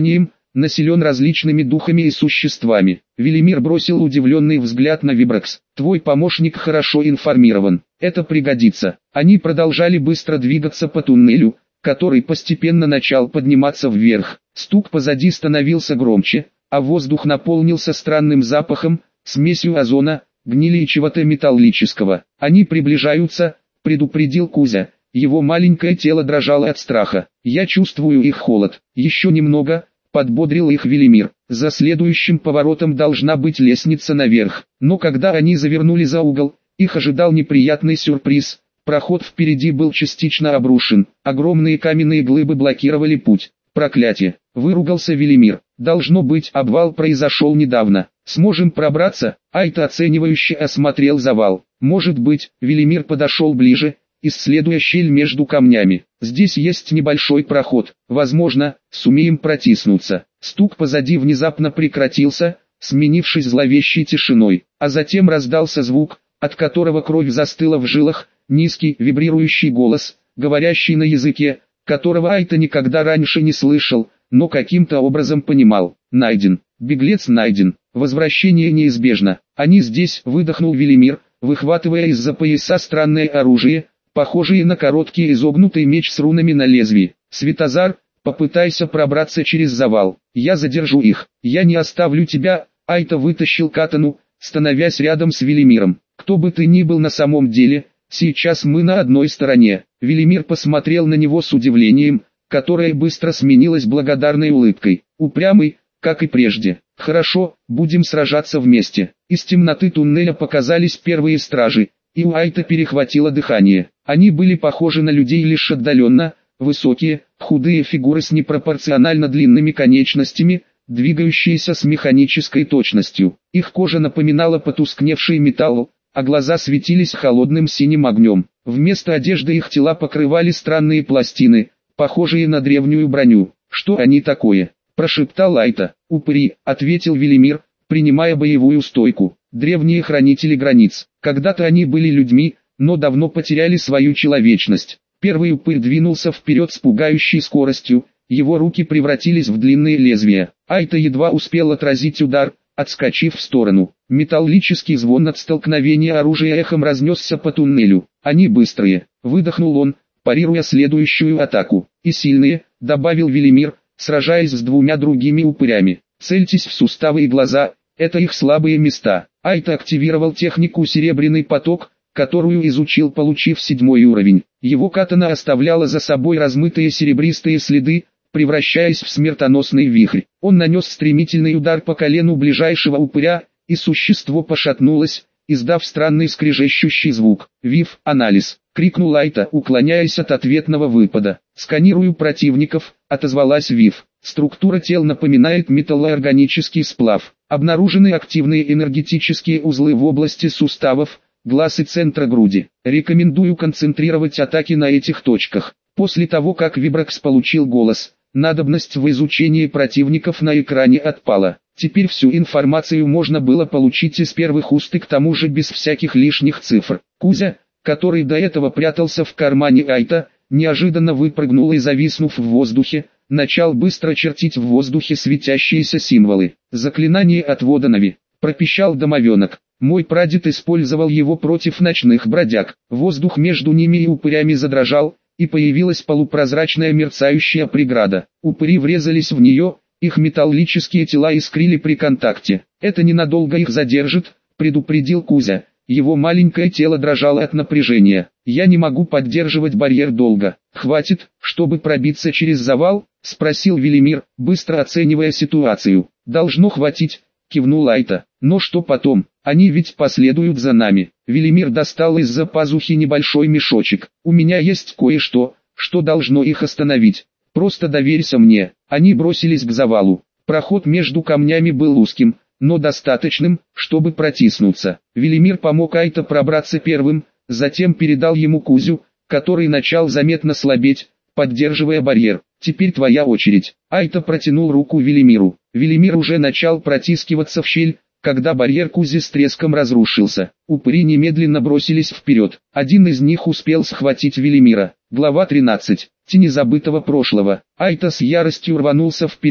населен различными духами и существами. Велимир бросил удивленный взгляд на Вибракс. Твой помощник хорошо информирован. Это пригодится. Они продолжали быстро двигаться по туннелю, который постепенно начал подниматься вверх. Стук позади становился громче, а воздух наполнился странным запахом, смесью озона, гнили и чего-то металлического. Они приближаются, предупредил Кузя. Его маленькое тело дрожало от страха. Я чувствую их холод. Еще немного, подбодрил их Велимир. За следующим поворотом должна быть лестница наверх. Но когда они завернули за угол, их ожидал неприятный сюрприз. Проход впереди был частично обрушен. Огромные каменные глыбы блокировали путь. Проклятие! Выругался Велимир. Должно быть, обвал произошел недавно. Сможем пробраться? Айта оценивающе осмотрел завал. Может быть. Велимир подошел ближе, исследуя щель между камнями. Здесь есть небольшой проход. Возможно, сумеем протиснуться. Стук позади внезапно прекратился, сменившись зловещей тишиной. А затем раздался звук, от которого кровь застыла в жилах, низкий, вибрирующий голос, говорящий на языке, которого Айта никогда раньше не слышал, но каким-то образом понимал. Найден. Беглец найден. Возвращение неизбежно. Они здесь, выдохнул Велимир, выхватывая из-за пояса странное оружие, похожие на короткий изогнутый меч с рунами на лезвии. Светозар, попытайся пробраться через завал. Я задержу их. Я не оставлю тебя. Айта вытащил катану, становясь рядом с Велимиром. Кто бы ты ни был на самом деле, сейчас мы на одной стороне. Велимир посмотрел на него с удивлением, которое быстро сменилось благодарной улыбкой. Упрямый, как и прежде. Хорошо, будем сражаться вместе. Из темноты туннеля показались первые стражи, и у Айта перехватило дыхание. Они были похожи на людей лишь отдаленно, высокие, худые фигуры с непропорционально длинными конечностями, двигающиеся с механической точностью. Их кожа напоминала потускневший металл, а глаза светились холодным синим огнем. Вместо одежды их тела покрывали странные пластины, похожие на древнюю броню. «Что они такое?» – прошептал Айта. «Упыри», – ответил Велимир, принимая боевую стойку. «Древние хранители границ. Когда-то они были людьми, но давно потеряли свою человечность». Первый упырь двинулся вперед с пугающей скоростью, его руки превратились в длинные лезвия. Айта едва успел отразить удар, отскочив в сторону. Металлический звон от столкновения оружия эхом разнесся по туннелю. «Они быстрые», — выдохнул он, парируя следующую атаку. «И сильные», — добавил Велимир, сражаясь с двумя другими упырями. «Цельтесь в суставы и глаза, это их слабые места». Айта активировал технику «Серебряный поток», которую изучил, получив 7-й уровень. Его катана оставляла за собой размытые серебристые следы, превращаясь в смертоносный вихрь. Он нанес стремительный удар по колену ближайшего упыря, и существо пошатнулось, издав странный скрежещущий звук. «Вив, анализ!» — крикнул Айта, уклоняясь от ответного выпада. «Сканирую противников», — отозвалась Вив. «Структура тел напоминает металлоорганический сплав. Обнаружены активные энергетические узлы в области суставов, глаз и центра груди. Рекомендую концентрировать атаки на этих точках». После того, как Вибракс получил голос, надобность в изучении противников на экране отпала. Теперь всю информацию можно было получить из первых уст и к тому же без всяких лишних цифр. Кузя, который до этого прятался в кармане Айта, неожиданно выпрыгнул и, зависнув в воздухе, начал быстро чертить в воздухе светящиеся символы. «Заклинание отвода Нави», — пропищал домовенок. «Мой прадед использовал его против ночных бродяг». Воздух между ними и упырями задрожал, и появилась полупрозрачная мерцающая преграда. Упыри врезались в нее, их металлические тела искрили при контакте. «Это ненадолго их задержит», — предупредил Кузя. Его маленькое тело дрожало от напряжения. «Я не могу поддерживать барьер долго». «Хватит, чтобы пробиться через завал?» — спросил Велимир, быстро оценивая ситуацию. «Должно хватить», — кивнул Айта. «Но что потом? Они ведь последуют за нами». Велимир достал из-за пазухи небольшой мешочек. «У меня есть кое-что, что должно их остановить. Просто доверься мне». Они бросились к завалу. Проход между камнями был узким, но достаточным, чтобы протиснуться. Велимир помог Айта пробраться первым, затем передал ему Кузю, который начал заметно слабеть, поддерживая барьер. «Теперь твоя очередь». Айта протянул руку Велимиру. Велимир уже начал протискиваться в щель, когда барьер Кузи с треском разрушился. Упыри немедленно бросились вперед. Один из них успел схватить Велимира. Глава 13. Тени забытого прошлого. Айта с яростью рванулся вперед,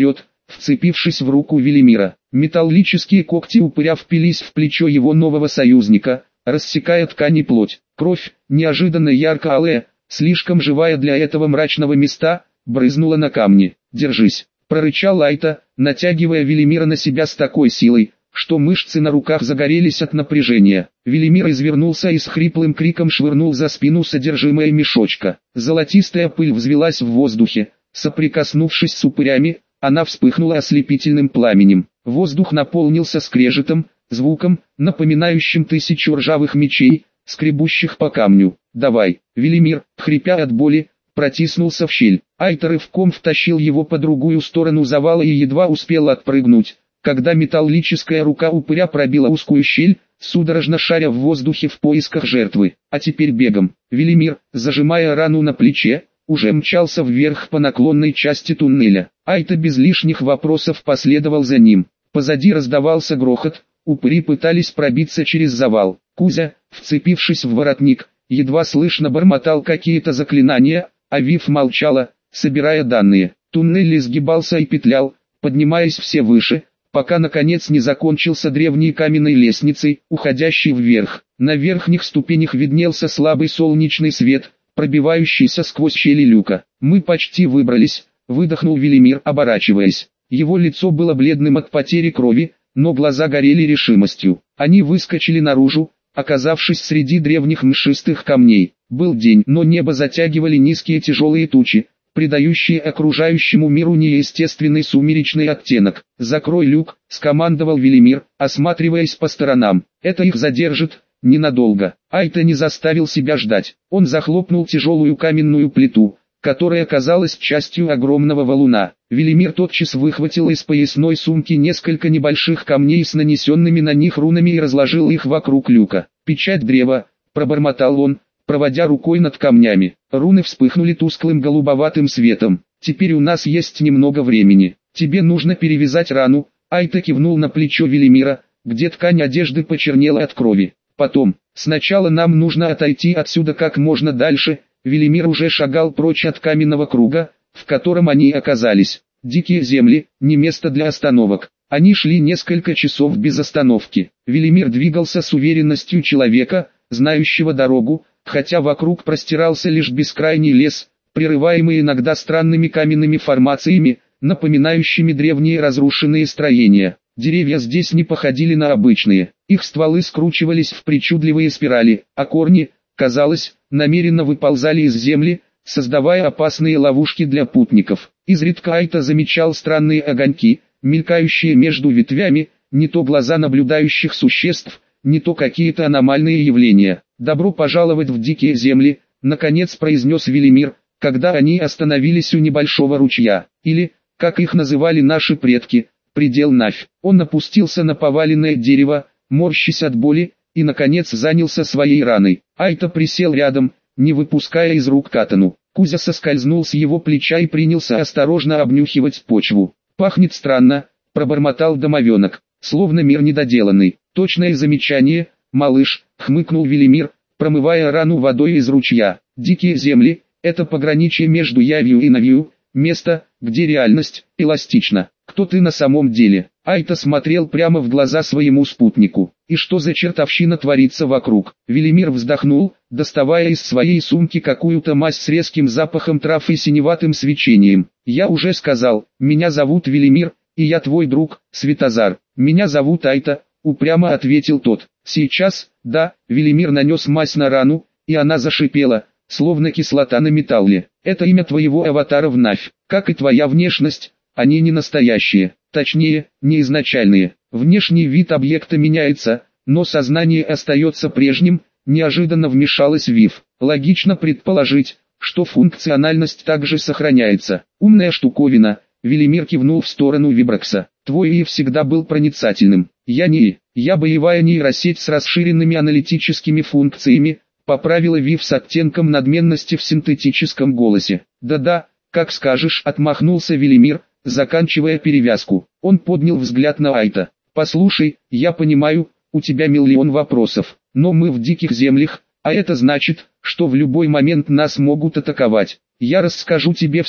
вцепившись в руку Велимира. Металлические когти упыря впились в плечо его нового союзника, рассекая ткань и плоть. Кровь, неожиданно ярко-алая, слишком живая для этого мрачного места, брызнула на камни. «Держись!» — прорычал Айта, натягивая Велимира на себя с такой силой, что мышцы на руках загорелись от напряжения. Велимир извернулся и с хриплым криком швырнул за спину содержимое мешочка. Золотистая пыль взвелась в воздухе, соприкоснувшись с упырями, она вспыхнула ослепительным пламенем. Воздух наполнился скрежетом, звуком, напоминающим тысячу ржавых мечей, скребущих по камню. «Давай!» Велимир, хрипя от боли, протиснулся в щель. Айта рывком втащил его по другую сторону завала и едва успел отпрыгнуть, когда металлическая рука упыря пробила узкую щель, судорожно шаря в воздухе в поисках жертвы. А теперь бегом. Велимир, зажимая рану на плече, уже мчался вверх по наклонной части туннеля. Айта без лишних вопросов последовал за ним. Позади раздавался грохот, упыри пытались пробиться через завал. Кузя, вцепившись в воротник, едва слышно бормотал какие-то заклинания, а Вив молчала, собирая данные. Туннель изгибался и петлял, поднимаясь все выше, пока наконец не закончился древней каменной лестницей, уходящей вверх. На верхних ступенях виднелся слабый солнечный свет, пробивающийся сквозь щели люка. «Мы почти выбрались», — выдохнул Велимир, оборачиваясь. Его лицо было бледным от потери крови, но глаза горели решимостью. Они выскочили наружу, оказавшись среди древних мшистых камней. Был день, но небо затягивали низкие тяжелые тучи, придающие окружающему миру неестественный сумеречный оттенок. «Закрой люк», — скомандовал Велимир, осматриваясь по сторонам. «Это их задержит, ненадолго». Айта не заставил себя ждать. Он захлопнул тяжелую каменную плиту, которая казалась частью огромного валуна. Велимир тотчас выхватил из поясной сумки несколько небольших камней с нанесенными на них рунами и разложил их вокруг люка. «Печать древа», — пробормотал он, проводя рукой над камнями. Руны вспыхнули тусклым голубоватым светом. «Теперь у нас есть немного времени. Тебе нужно перевязать рану». Айта кивнул на плечо Велимира, где ткань одежды почернела от крови. «Потом, сначала нам нужно отойти отсюда как можно дальше». Велимир уже шагал прочь от каменного круга, в котором они оказались. Дикие земли, не место для остановок. Они шли несколько часов без остановки. Велимир двигался с уверенностью человека, знающего дорогу, хотя вокруг простирался лишь бескрайний лес, прерываемый иногда странными каменными формациями, напоминающими древние разрушенные строения. Деревья здесь не походили на обычные, их стволы скручивались в причудливые спирали, а корни, казалось, намеренно выползали из земли, создавая опасные ловушки для путников. Изредка Айта замечал странные огоньки, мелькающие между ветвями, не то глаза наблюдающих существ, не то какие-то аномальные явления. «Добро пожаловать в дикие земли», — наконец произнес Велимир, когда они остановились у небольшого ручья, или, как их называли наши предки, предел Навь. Он опустился на поваленное дерево, морщась от боли, и наконец занялся своей раной. Айта присел рядом, не выпуская из рук катану. Кузя соскользнул с его плеча и принялся осторожно обнюхивать почву. «Пахнет странно», — пробормотал домовенок, словно мир недоделанный. «Точное замечание, малыш», — хмыкнул Велимир, промывая рану водой из ручья. «Дикие земли — это пограничье между явью и навью, место, где реальность эластична. Кто ты на самом деле?» Айта смотрел прямо в глаза своему спутнику. «И что за чертовщина творится вокруг?» Велимир вздохнул, доставая из своей сумки какую-то мазь с резким запахом трав и синеватым свечением. «Я уже сказал, меня зовут Велимир, и я твой друг, Светозар». «Меня зовут Айта», — упрямо ответил тот. «Сейчас, да», — Велимир нанес мазь на рану, и она зашипела, словно кислота на металле. «Это имя твоего аватара в Навь, как и твоя внешность, они не настоящие, точнее, не изначальные. Внешний вид объекта меняется, но сознание остается прежним», — неожиданно вмешалась Вив. «Логично предположить, что функциональность также сохраняется. Умная штуковина», — Велимир кивнул в сторону Вибракса. «Твой ИИ всегда был проницательным. Я не ИИ, я боевая нейросеть с расширенными аналитическими функциями», — поправила Вив с оттенком надменности в синтетическом голосе. «Да-да, как скажешь», — отмахнулся Велимир, заканчивая перевязку. Он поднял взгляд на Айта. «Послушай, я понимаю, у тебя миллион вопросов, но мы в диких землях, а это значит, что в любой момент нас могут атаковать. Я расскажу тебе все,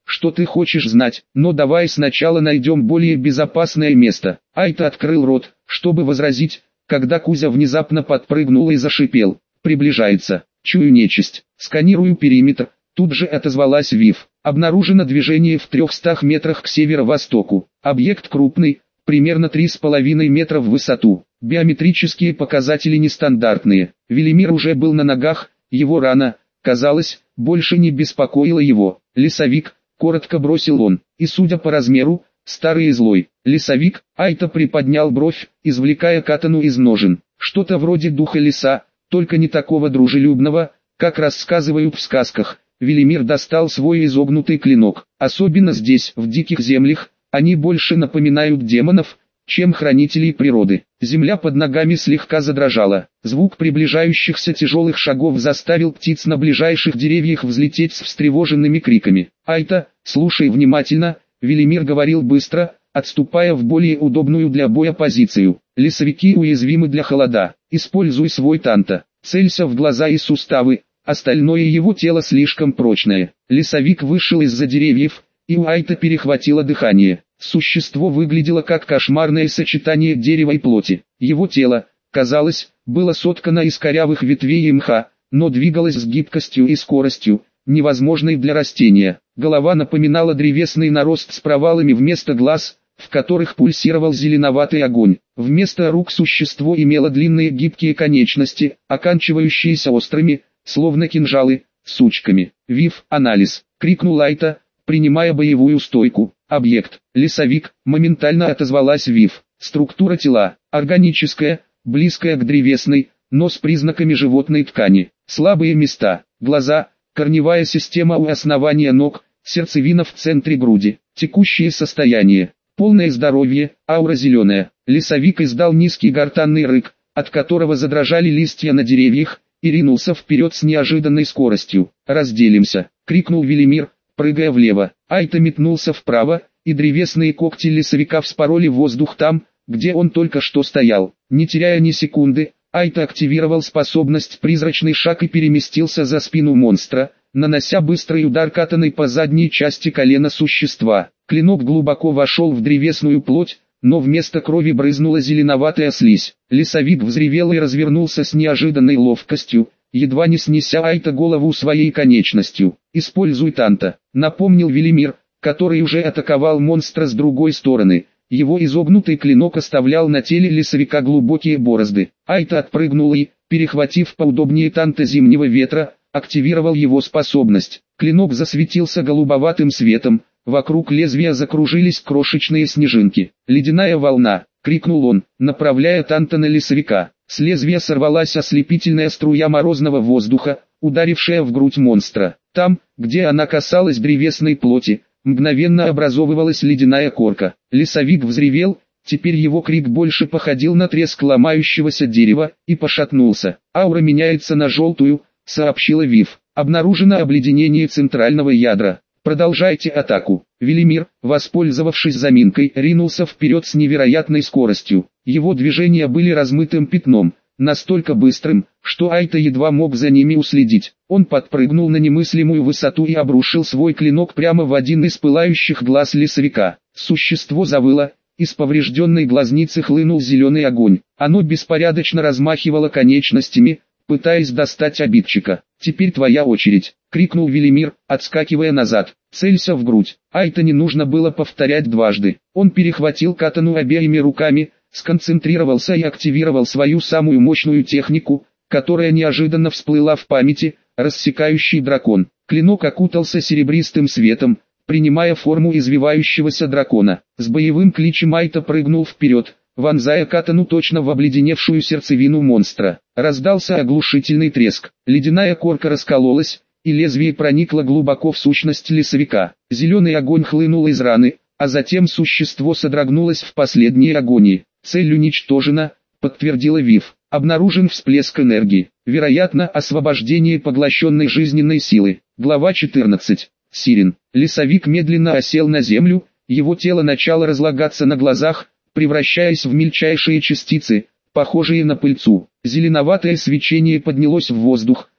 что ты хочешь знать, но давай сначала найдем более безопасное место». Айта открыл рот, чтобы возразить, когда Кузя внезапно подпрыгнул и зашипел. «Приближается. Чую нечисть. Сканирую периметр». Тут же отозвалась Вив. «Обнаружено движение в 300 метрах к северо-востоку. Объект крупный, примерно 3,5 метра в высоту. Биометрические показатели нестандартные». Велимир уже был на ногах, его рана, казалось, больше не беспокоила его. «Лесовик», — коротко бросил он, и судя по размеру, старый и злой. «Лесовик», — Айта приподнял бровь, извлекая катану из ножен. «Что-то вроде духа леса, только не такого дружелюбного, как рассказывают в сказках». Велимир достал свой изогнутый клинок. «Особенно здесь, в диких землях, они больше напоминают демонов, чем хранителей природы». Земля под ногами слегка задрожала. Звук приближающихся тяжелых шагов заставил птиц на ближайших деревьях взлететь с встревоженными криками. «Айта, слушай внимательно», — Велимир говорил быстро, отступая в более удобную для боя позицию. «Лесовики уязвимы для холода. Используй свой танта. Целься в глаза и суставы, остальное его тело слишком прочное». Лесовик вышел из-за деревьев, и у Айта перехватило дыхание. Существо выглядело как кошмарное сочетание дерева и плоти. Его тело, казалось, было соткано из корявых ветвей и мха, но двигалось с гибкостью и скоростью, невозможной для растения. Голова напоминала древесный нарост с провалами вместо глаз, в которых пульсировал зеленоватый огонь. Вместо рук существо имело длинные гибкие конечности, оканчивающиеся острыми, словно кинжалы, сучками. «Вив, анализ!» — крикнул Айта, принимая боевую стойку. «Объект, лесовик», — моментально отозвалась Вив. «Структура тела, органическая, близкая к древесной, но с признаками животной ткани. Слабые места, глаза, корневая система у основания ног, сердцевина в центре груди. Текущее состояние, полное здоровье, аура зеленая». Лесовик издал низкий гортанный рык, от которого задрожали листья на деревьях, и ринулся вперед с неожиданной скоростью. «Разделимся!» — крикнул Велимир, прыгая влево. Айта метнулся вправо, и древесные когти лесовика вспороли воздух там, где он только что стоял. Не теряя ни секунды, Айта активировал способность «Призрачный шаг» и переместился за спину монстра, нанося быстрый удар катаной по задней части колена существа. Клинок глубоко вошел в древесную плоть, но вместо крови брызнула зеленоватая слизь. Лесовик взревел и развернулся с неожиданной ловкостью, едва не снеся Айта голову своей конечностью. «Используй танта», — напомнил Велимир, который уже атаковал монстра с другой стороны. Его изогнутый клинок оставлял на теле лесовика глубокие борозды. Айта отпрыгнул и, перехватив поудобнее танта зимнего ветра, активировал его способность. Клинок засветился голубоватым светом, вокруг лезвия закружились крошечные снежинки. «Ледяная волна!» — крикнул он, направляя танта на лесовика. С лезвия сорвалась ослепительная струя морозного воздуха, ударившая в грудь монстра. Там, где она касалась древесной плоти, мгновенно образовывалась ледяная корка. Лесовик взревел, теперь его крик больше походил на треск ломающегося дерева, и пошатнулся. «Аура меняется на желтую», — сообщила Вив. «Обнаружено обледенение центрального ядра. Продолжайте атаку». Велимир, воспользовавшись заминкой, ринулся вперед с невероятной скоростью. Его движения были размытым пятном, настолько быстрым, что Айта едва мог за ними уследить. Он подпрыгнул на немыслимую высоту и обрушил свой клинок прямо в один из пылающих глаз лесовика. Существо завыло, из поврежденной глазницы хлынул зеленый огонь. Оно беспорядочно размахивало конечностями, пытаясь достать обидчика. «Теперь твоя очередь», — крикнул Велимир, отскакивая назад. «Целься в грудь». Айта не нужно было повторять дважды. Он перехватил катану обеими руками, сконцентрировался и активировал свою самую мощную технику, которая неожиданно всплыла в памяти, рассекающий дракон. Клинок окутался серебристым светом, принимая форму извивающегося дракона. С боевым кличем Айта прыгнул вперед, вонзая катану точно в обледеневшую сердцевину монстра. Раздался оглушительный треск. Ледяная корка раскололась, и лезвие проникло глубоко в сущность лесовика. Зеленый огонь хлынул из раны, а затем существо содрогнулось в последней агонии. «Цель уничтожена», — подтвердила Вив. «Обнаружен всплеск энергии. Вероятно, освобождение поглощенной жизненной силы». Глава 14. Сирен. Лесовик медленно осел на землю, его тело начало разлагаться на глазах, превращаясь в мельчайшие частицы, похожие на пыльцу. Зеленоватое свечение поднялось в воздух,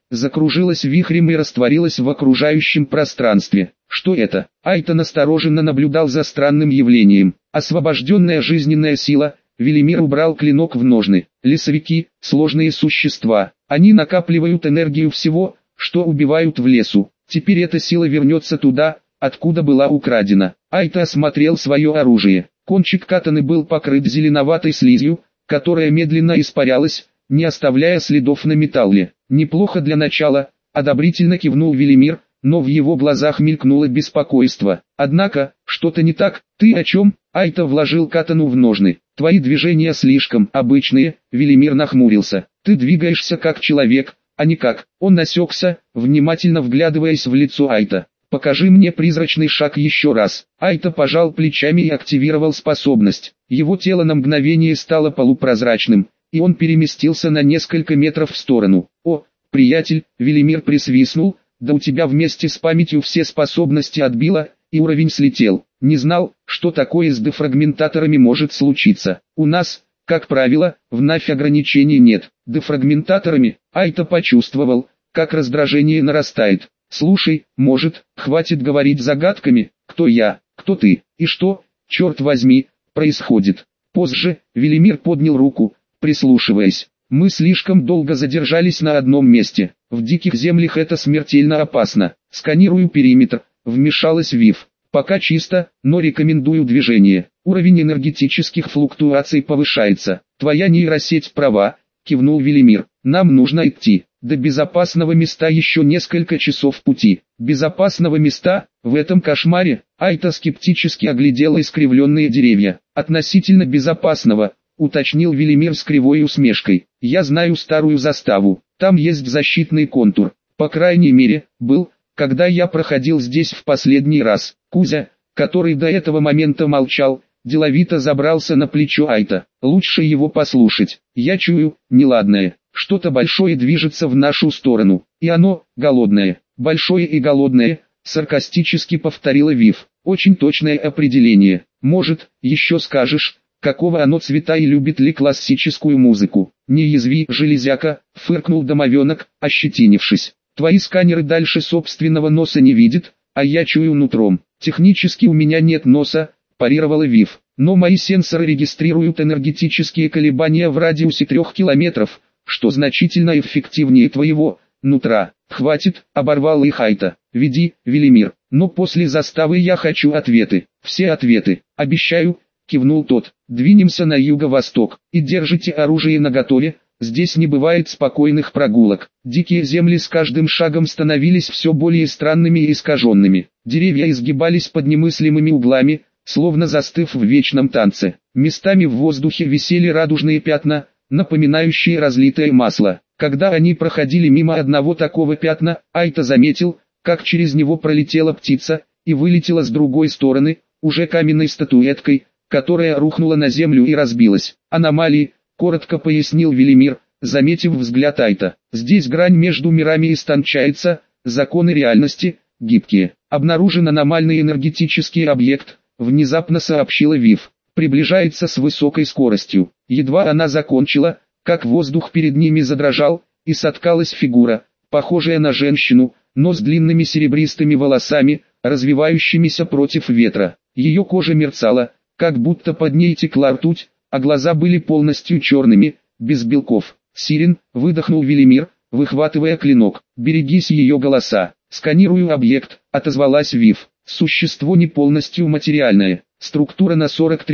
закружилась вихрем и растворилась в окружающем пространстве. Что это? Айта настороженно наблюдал за странным явлением. Освобожденная жизненная сила. Велимир убрал клинок в ножны. Лесовики – сложные существа. Они накапливают энергию всего, что убивают в лесу. Теперь эта сила вернется туда, откуда была украдена. Айта осмотрел свое оружие. Кончик катаны был покрыт зеленоватой слизью, которая медленно испарялась, не оставляя следов на металле. Неплохо для начала, одобрительно кивнул Велимир, но в его глазах мелькнуло беспокойство. Однако, что-то не так. Ты о чем? Айта вложил катану в ножны. Твои движения слишком обычные, Велимир нахмурился. Ты двигаешься как человек, а не как. Он осекся, внимательно вглядываясь в лицо Айта. Покажи мне призрачный шаг еще раз. Айта пожал плечами и активировал способность. Его тело на мгновение стало полупрозрачным, и он переместился на несколько метров в сторону. О, приятель, Велимир присвистнул, да у тебя вместе с памятью все способности отбило, и уровень слетел. Не знал, что такое с дефрагментаторами может случиться. У нас, как правило, вновь ограничений нет. Дефрагментаторами, Айта почувствовал, как раздражение нарастает. Слушай, может, хватит говорить загадками, кто я, кто ты, и что, черт возьми, происходит. Позже, Велимир поднял руку, прислушиваясь. Мы слишком долго задержались на одном месте. В диких землях это смертельно опасно. Сканирую периметр, вмешалась Вив. Пока чисто, но рекомендую движение. Уровень энергетических флуктуаций повышается. Твоя нейросеть права, кивнул Велимир. Нам нужно идти. До безопасного места еще несколько часов пути. Безопасного места? В этом кошмаре? Айта скептически оглядела искривленные деревья. Относительно безопасного, уточнил Велимир с кривой усмешкой. Я знаю старую заставу. Там есть защитный контур. По крайней мере, был, когда я проходил здесь в последний раз. Кузя, который до этого момента молчал, деловито забрался на плечо Айта. Лучше его послушать. Я чую, неладное. Что-то большое движется в нашу сторону. И оно, голодное. Большое и голодное, саркастически повторила Вив. Очень точное определение. Может, еще скажешь, какого оно цвета и любит ли классическую музыку? Не язви, железяка, фыркнул домовенок, ощетинившись. Твои сканеры дальше собственного носа не видят, а я чую нутром. Технически у меня нет носа, парировала Вив. Но мои сенсоры регистрируют энергетические колебания в радиусе 3 километров, что значительно эффективнее твоего нутра. Хватит, оборвал их Айта. Веди, Велимир. Но после заставы я хочу ответы. Все ответы. Обещаю, кивнул тот. Двинемся на юго-восток. И держите оружие наготове. Здесь не бывает спокойных прогулок. Дикие земли с каждым шагом становились все более странными и искаженными. Деревья изгибались под немыслимыми углами, словно застыв в вечном танце. Местами в воздухе висели радужные пятна, напоминающие разлитое масло. Когда они проходили мимо одного такого пятна, Айта заметил, как через него пролетела птица, и вылетела с другой стороны, уже каменной статуэткой, которая рухнула на землю и разбилась. Аномалии, коротко пояснил Велимир, заметив взгляд Айта. Здесь грань между мирами истончается, законы реальности, гибкие. Обнаружен аномальный энергетический объект, внезапно сообщила Вив. Приближается с высокой скоростью. Едва она закончила, как воздух перед ними задрожал, и соткалась фигура, похожая на женщину, но с длинными серебристыми волосами, развивающимися против ветра. Ее кожа мерцала, как будто под ней текла ртуть, а глаза были полностью черными, без белков. «Сирен», — выдохнул Велимир, выхватывая клинок. «Берегись ее голоса». «Сканирую объект», — отозвалась Вив. «Существо не полностью материальное. Структура на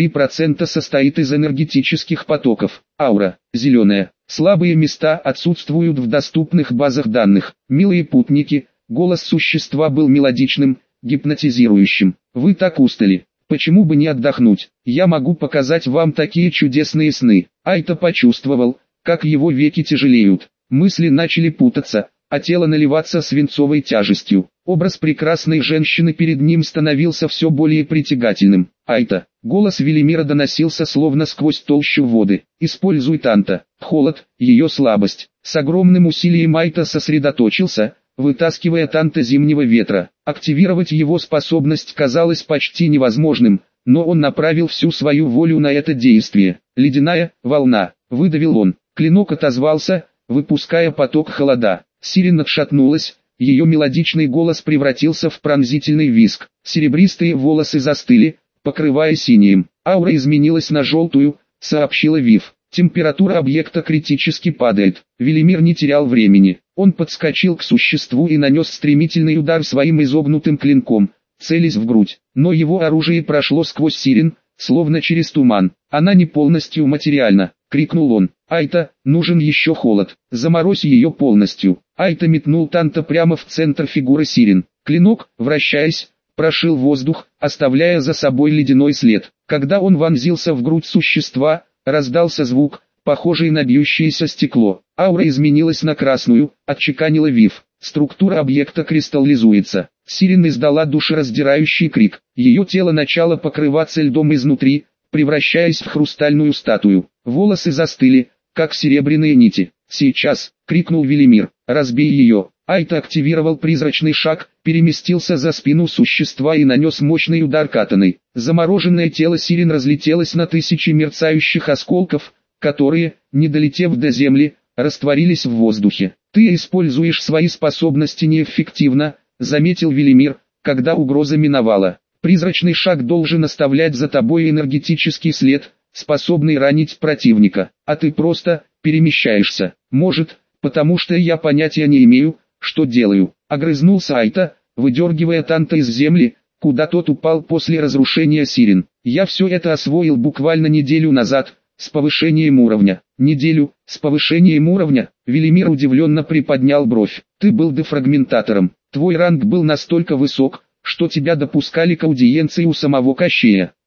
43% состоит из энергетических потоков. Аура – зеленая. Слабые места отсутствуют в доступных базах данных. Милые путники, голос существа был мелодичным, гипнотизирующим. Вы так устали. Почему бы не отдохнуть? Я могу показать вам такие чудесные сны». Айта почувствовал, как его веки тяжелеют. Мысли начали путаться, а тело наливаться свинцовой тяжестью. Образ прекрасной женщины перед ним становился все более притягательным. «Айта!» Голос Велимира доносился словно сквозь толщу воды. «Используй Танта». Холод, ее слабость. С огромным усилием Айта сосредоточился, вытаскивая Танта зимнего ветра. Активировать его способность казалось почти невозможным, но он направил всю свою волю на это действие. «Ледяная волна», выдавил он. Клинок отозвался, выпуская поток холода. Сирен отшатнулась, ее мелодичный голос превратился в пронзительный визг. Серебристые волосы застыли, покрывая синим. Аура изменилась на желтую, сообщила Вив. Температура объекта критически падает. Велимир не терял времени. Он подскочил к существу и нанес стремительный удар своим изогнутым клинком, целясь в грудь. Но его оружие прошло сквозь Сирен, словно через туман. «Она не полностью материальна», — крикнул он. «Айта, нужен еще холод. Заморозь ее полностью». Айта метнул Танта прямо в центр фигуры Сирен. Клинок, вращаясь, прошил воздух, оставляя за собой ледяной след. Когда он вонзился в грудь существа, раздался звук, похожий на бьющееся стекло. Аура изменилась на красную, отчеканила Вив. Структура объекта кристаллизуется. Сирен издала душераздирающий крик. Ее тело начало покрываться льдом изнутри, превращаясь в хрустальную статую. Волосы застыли, как серебряные нити. «Сейчас!» — крикнул Велимир. «Разбей ее!» Айта активировал призрачный шаг, переместился за спину существа и нанес мощный удар катаной. Замороженное тело Сирен разлетелось на тысячи мерцающих осколков, которые, не долетев до земли, растворились в воздухе. «Ты используешь свои способности неэффективно», — заметил Велимир, когда угроза миновала. «Призрачный шаг должен оставлять за тобой энергетический след, способный ранить противника, а ты просто перемещаешься. Может, потому что я понятия не имею, что делаю», — огрызнулся Айта, выдергивая Танта из земли, куда тот упал после разрушения Сирен. «Я все это освоил буквально неделю назад, с повышением уровня». «Неделю, с повышением уровня?» Велимир удивленно приподнял бровь. «Ты был дефрагментатором. Твой ранг был настолько высок, что тебя допускали к аудиенции у самого Кощея.